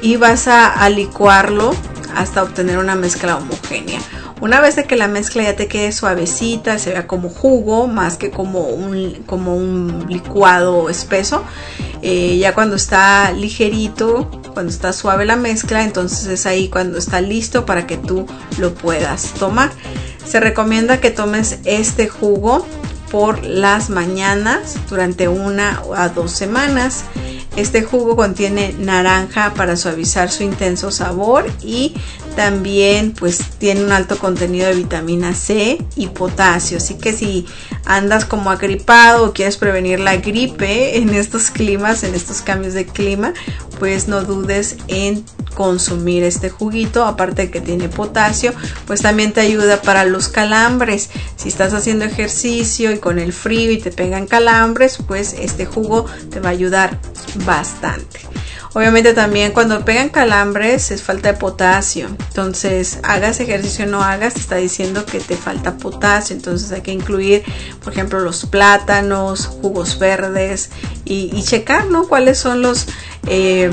y vas a, a licuarlo hasta obtener una mezcla homogénea. Una vez de que la mezcla ya te quede suavecita, se vea como jugo más que como un, como un licuado espeso, eh, ya cuando está ligerito, cuando está suave la mezcla, entonces es ahí cuando está listo para que tú lo puedas tomar. Se recomienda que tomes este jugo por las mañanas durante una a dos semanas. Este jugo contiene naranja para suavizar su intenso sabor y también pues tiene un alto contenido de vitamina C y potasio, así que si andas como agripado o quieres prevenir la gripe en estos climas, en estos cambios de clima, pues no dudes en consumir este juguito. Aparte de que tiene potasio, pues también te ayuda para los calambres. Si estás haciendo ejercicio y con el frío y te pegan calambres, pues este jugo te va a ayudar bastante. Obviamente también cuando pegan calambres es falta de potasio, entonces hagas ejercicio o no hagas, te está diciendo que te falta potasio, entonces hay que incluir por ejemplo los plátanos, jugos verdes y, y checar, ¿no?, cuáles son los eh,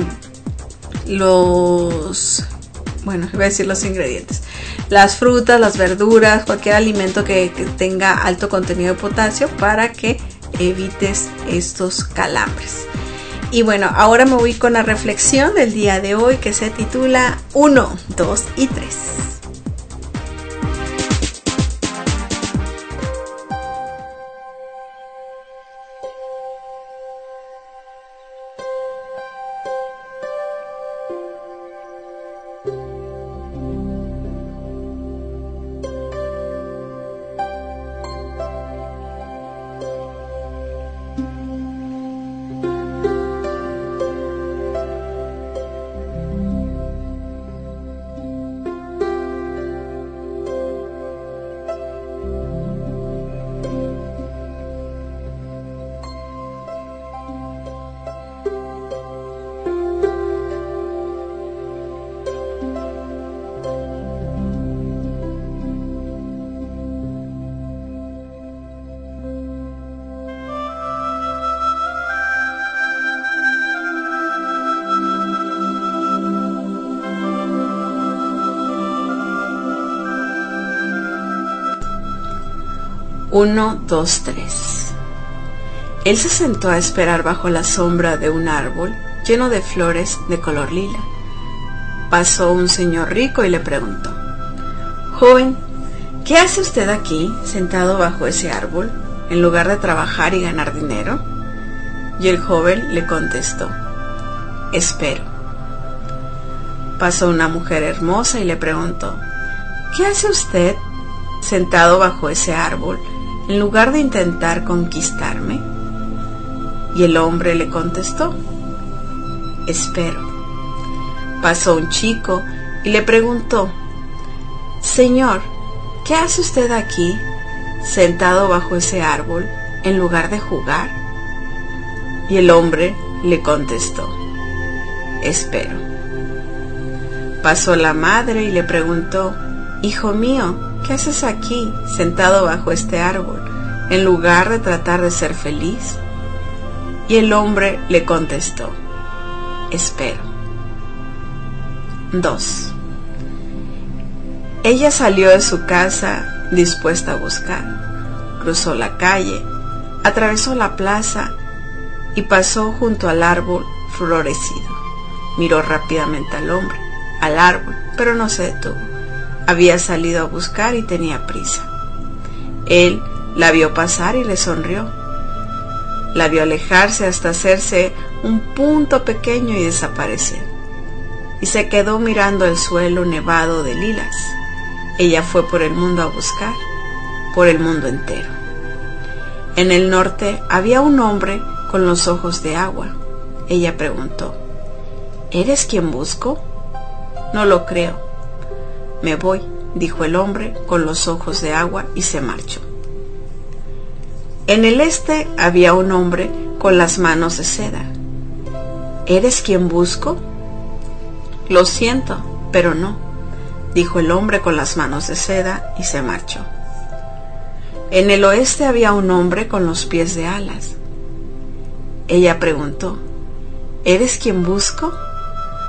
los bueno, iba a decir los ingredientes, las frutas, las verduras, cualquier alimento que, que tenga alto contenido de potasio para que evites estos calambres. Y bueno, ahora me voy con la reflexión del día de hoy que se titula uno, dos y tres. uno, dos, tres. Él se sentó a esperar bajo la sombra de un árbol lleno de flores de color lila. Pasó un señor rico y le preguntó: joven, ¿qué hace usted aquí sentado bajo ese árbol en lugar de trabajar y ganar dinero? Y el joven le contestó: espero. Pasó una mujer hermosa y le preguntó: ¿qué hace usted sentado bajo ese árbol en lugar de intentar conquistarme? Y el hombre le contestó: espero. Pasó un chico y le preguntó: señor, ¿qué hace usted aquí sentado bajo ese árbol en lugar de jugar? Y el hombre le contestó: espero. Pasó la madre y le preguntó: hijo mío, ¿qué haces aquí sentado bajo este árbol en lugar de tratar de ser feliz? Y el hombre le contestó: espero. dos. Ella salió de su casa dispuesta a buscar. Cruzó la calle, atravesó la plaza y pasó junto al árbol florecido. Miró rápidamente al hombre, al árbol, pero no se detuvo. Había salido a buscar y tenía prisa. Él la vio pasar y le sonrió. La vio alejarse hasta hacerse un punto pequeño y desaparecer. Y se quedó mirando el suelo nevado de lilas. Ella fue por el mundo a buscar, por el mundo entero. En el norte había un hombre con los ojos de agua. Ella preguntó: ¿eres quien busco? No lo creo. Me voy, dijo el hombre con los ojos de agua y se marchó. En el este había un hombre con las manos de seda. ¿Eres quien busco? Lo siento, pero no, dijo el hombre con las manos de seda y se marchó. En el oeste había un hombre con los pies de alas. Ella preguntó: ¿eres quien busco?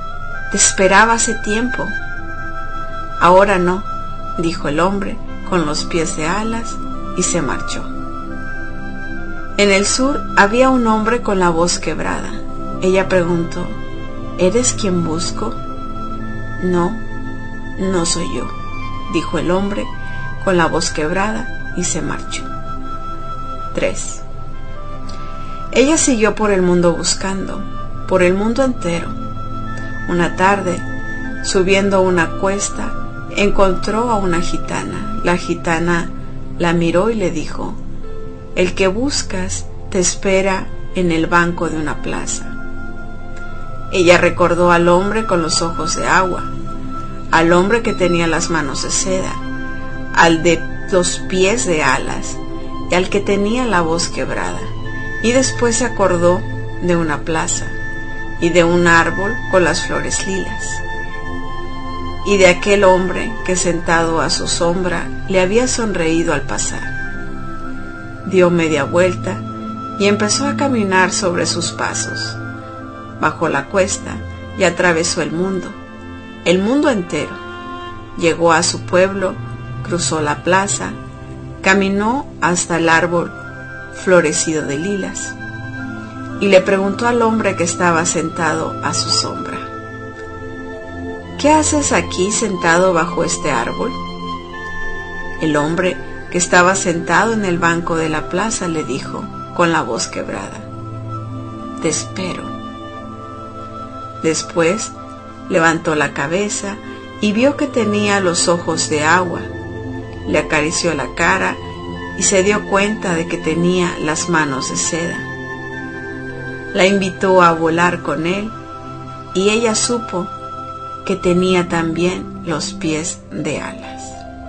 Te esperaba hace tiempo. Ahora no, dijo el hombre con los pies de alas y se marchó. En el sur había un hombre con la voz quebrada. Ella preguntó, ¿eres quien busco? No, no soy yo, dijo el hombre con la voz quebrada y se marchó. tres. Ella siguió por el mundo buscando, por el mundo entero. Una tarde, subiendo una cuesta, encontró a una gitana. La gitana la miró y le dijo, el que buscas te espera en el banco de una plaza. Ella recordó al hombre con los ojos de agua, al hombre que tenía las manos de seda, al de los pies de alas y al que tenía la voz quebrada. Y después se acordó de una plaza y de un árbol con las flores lilas y de aquel hombre que sentado a su sombra le había sonreído al pasar. Dio media vuelta y empezó a caminar sobre sus pasos. Bajó la cuesta y atravesó el mundo, el mundo entero. Llegó a su pueblo, cruzó la plaza, caminó hasta el árbol florecido de lilas y le preguntó al hombre que estaba sentado a su sombra, ¿qué haces aquí sentado bajo este árbol? El hombre que estaba sentado en el banco de la plaza le dijo con la voz quebrada, te espero. Después levantó la cabeza y vio que tenía los ojos de agua. Le acarició la cara y se dio cuenta de que tenía las manos de seda. La invitó a volar con él y ella supo que tenía también los pies de alas.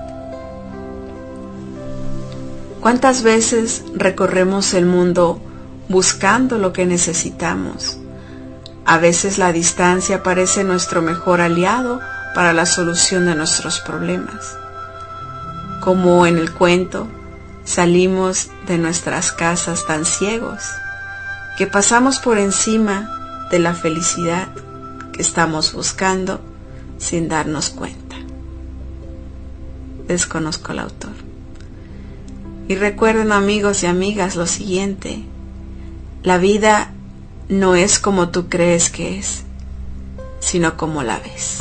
¿Cuántas veces recorremos el mundo buscando lo que necesitamos? A veces la distancia parece nuestro mejor aliado para la solución de nuestros problemas. Como en el cuento, salimos de nuestras casas tan ciegos que pasamos por encima de la felicidad que estamos buscando sin darnos cuenta. Desconozco el autor. Y recuerden, amigos y amigas, lo siguiente: la vida no es como tú crees que es, sino como la ves.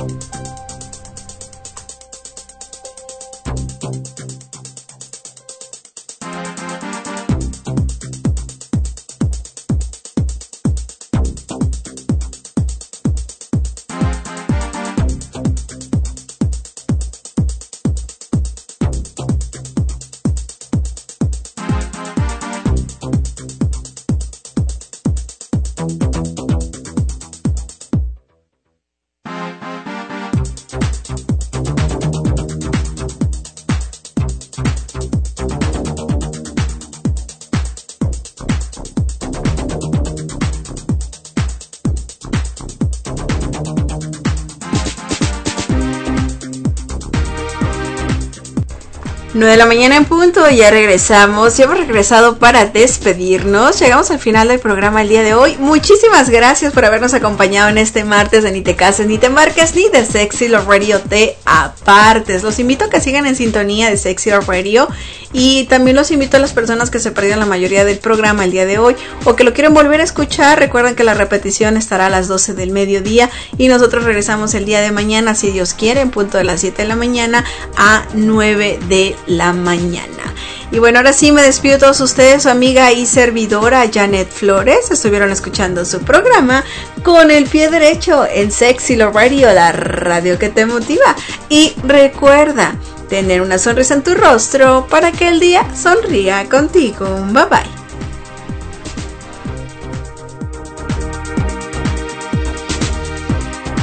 nueve de la mañana en punto, ya regresamos, ya hemos regresado para despedirnos. Llegamos al final del programa el día de hoy. Muchísimas gracias por habernos acompañado en este martes de Ni te cases, ni te marques, ni de Sexy Love Radio te apartes. Los invito a que sigan en sintonía de Sexy Love Radio y también los invito a las personas que se perdieron la mayoría del programa el día de hoy o que lo quieren volver a escuchar. Recuerden que la repetición estará a las doce del mediodía y nosotros regresamos el día de mañana, si Dios quiere, en punto de las siete de la mañana a nueve de la mañana. Y bueno, ahora sí me despido de todos ustedes, su amiga y servidora Janet Flores. Estuvieron escuchando su programa Con el Pie Derecho en Sexy Love Radio, la radio que te motiva. Y recuerda tener una sonrisa en tu rostro para que el día sonría contigo. Bye bye.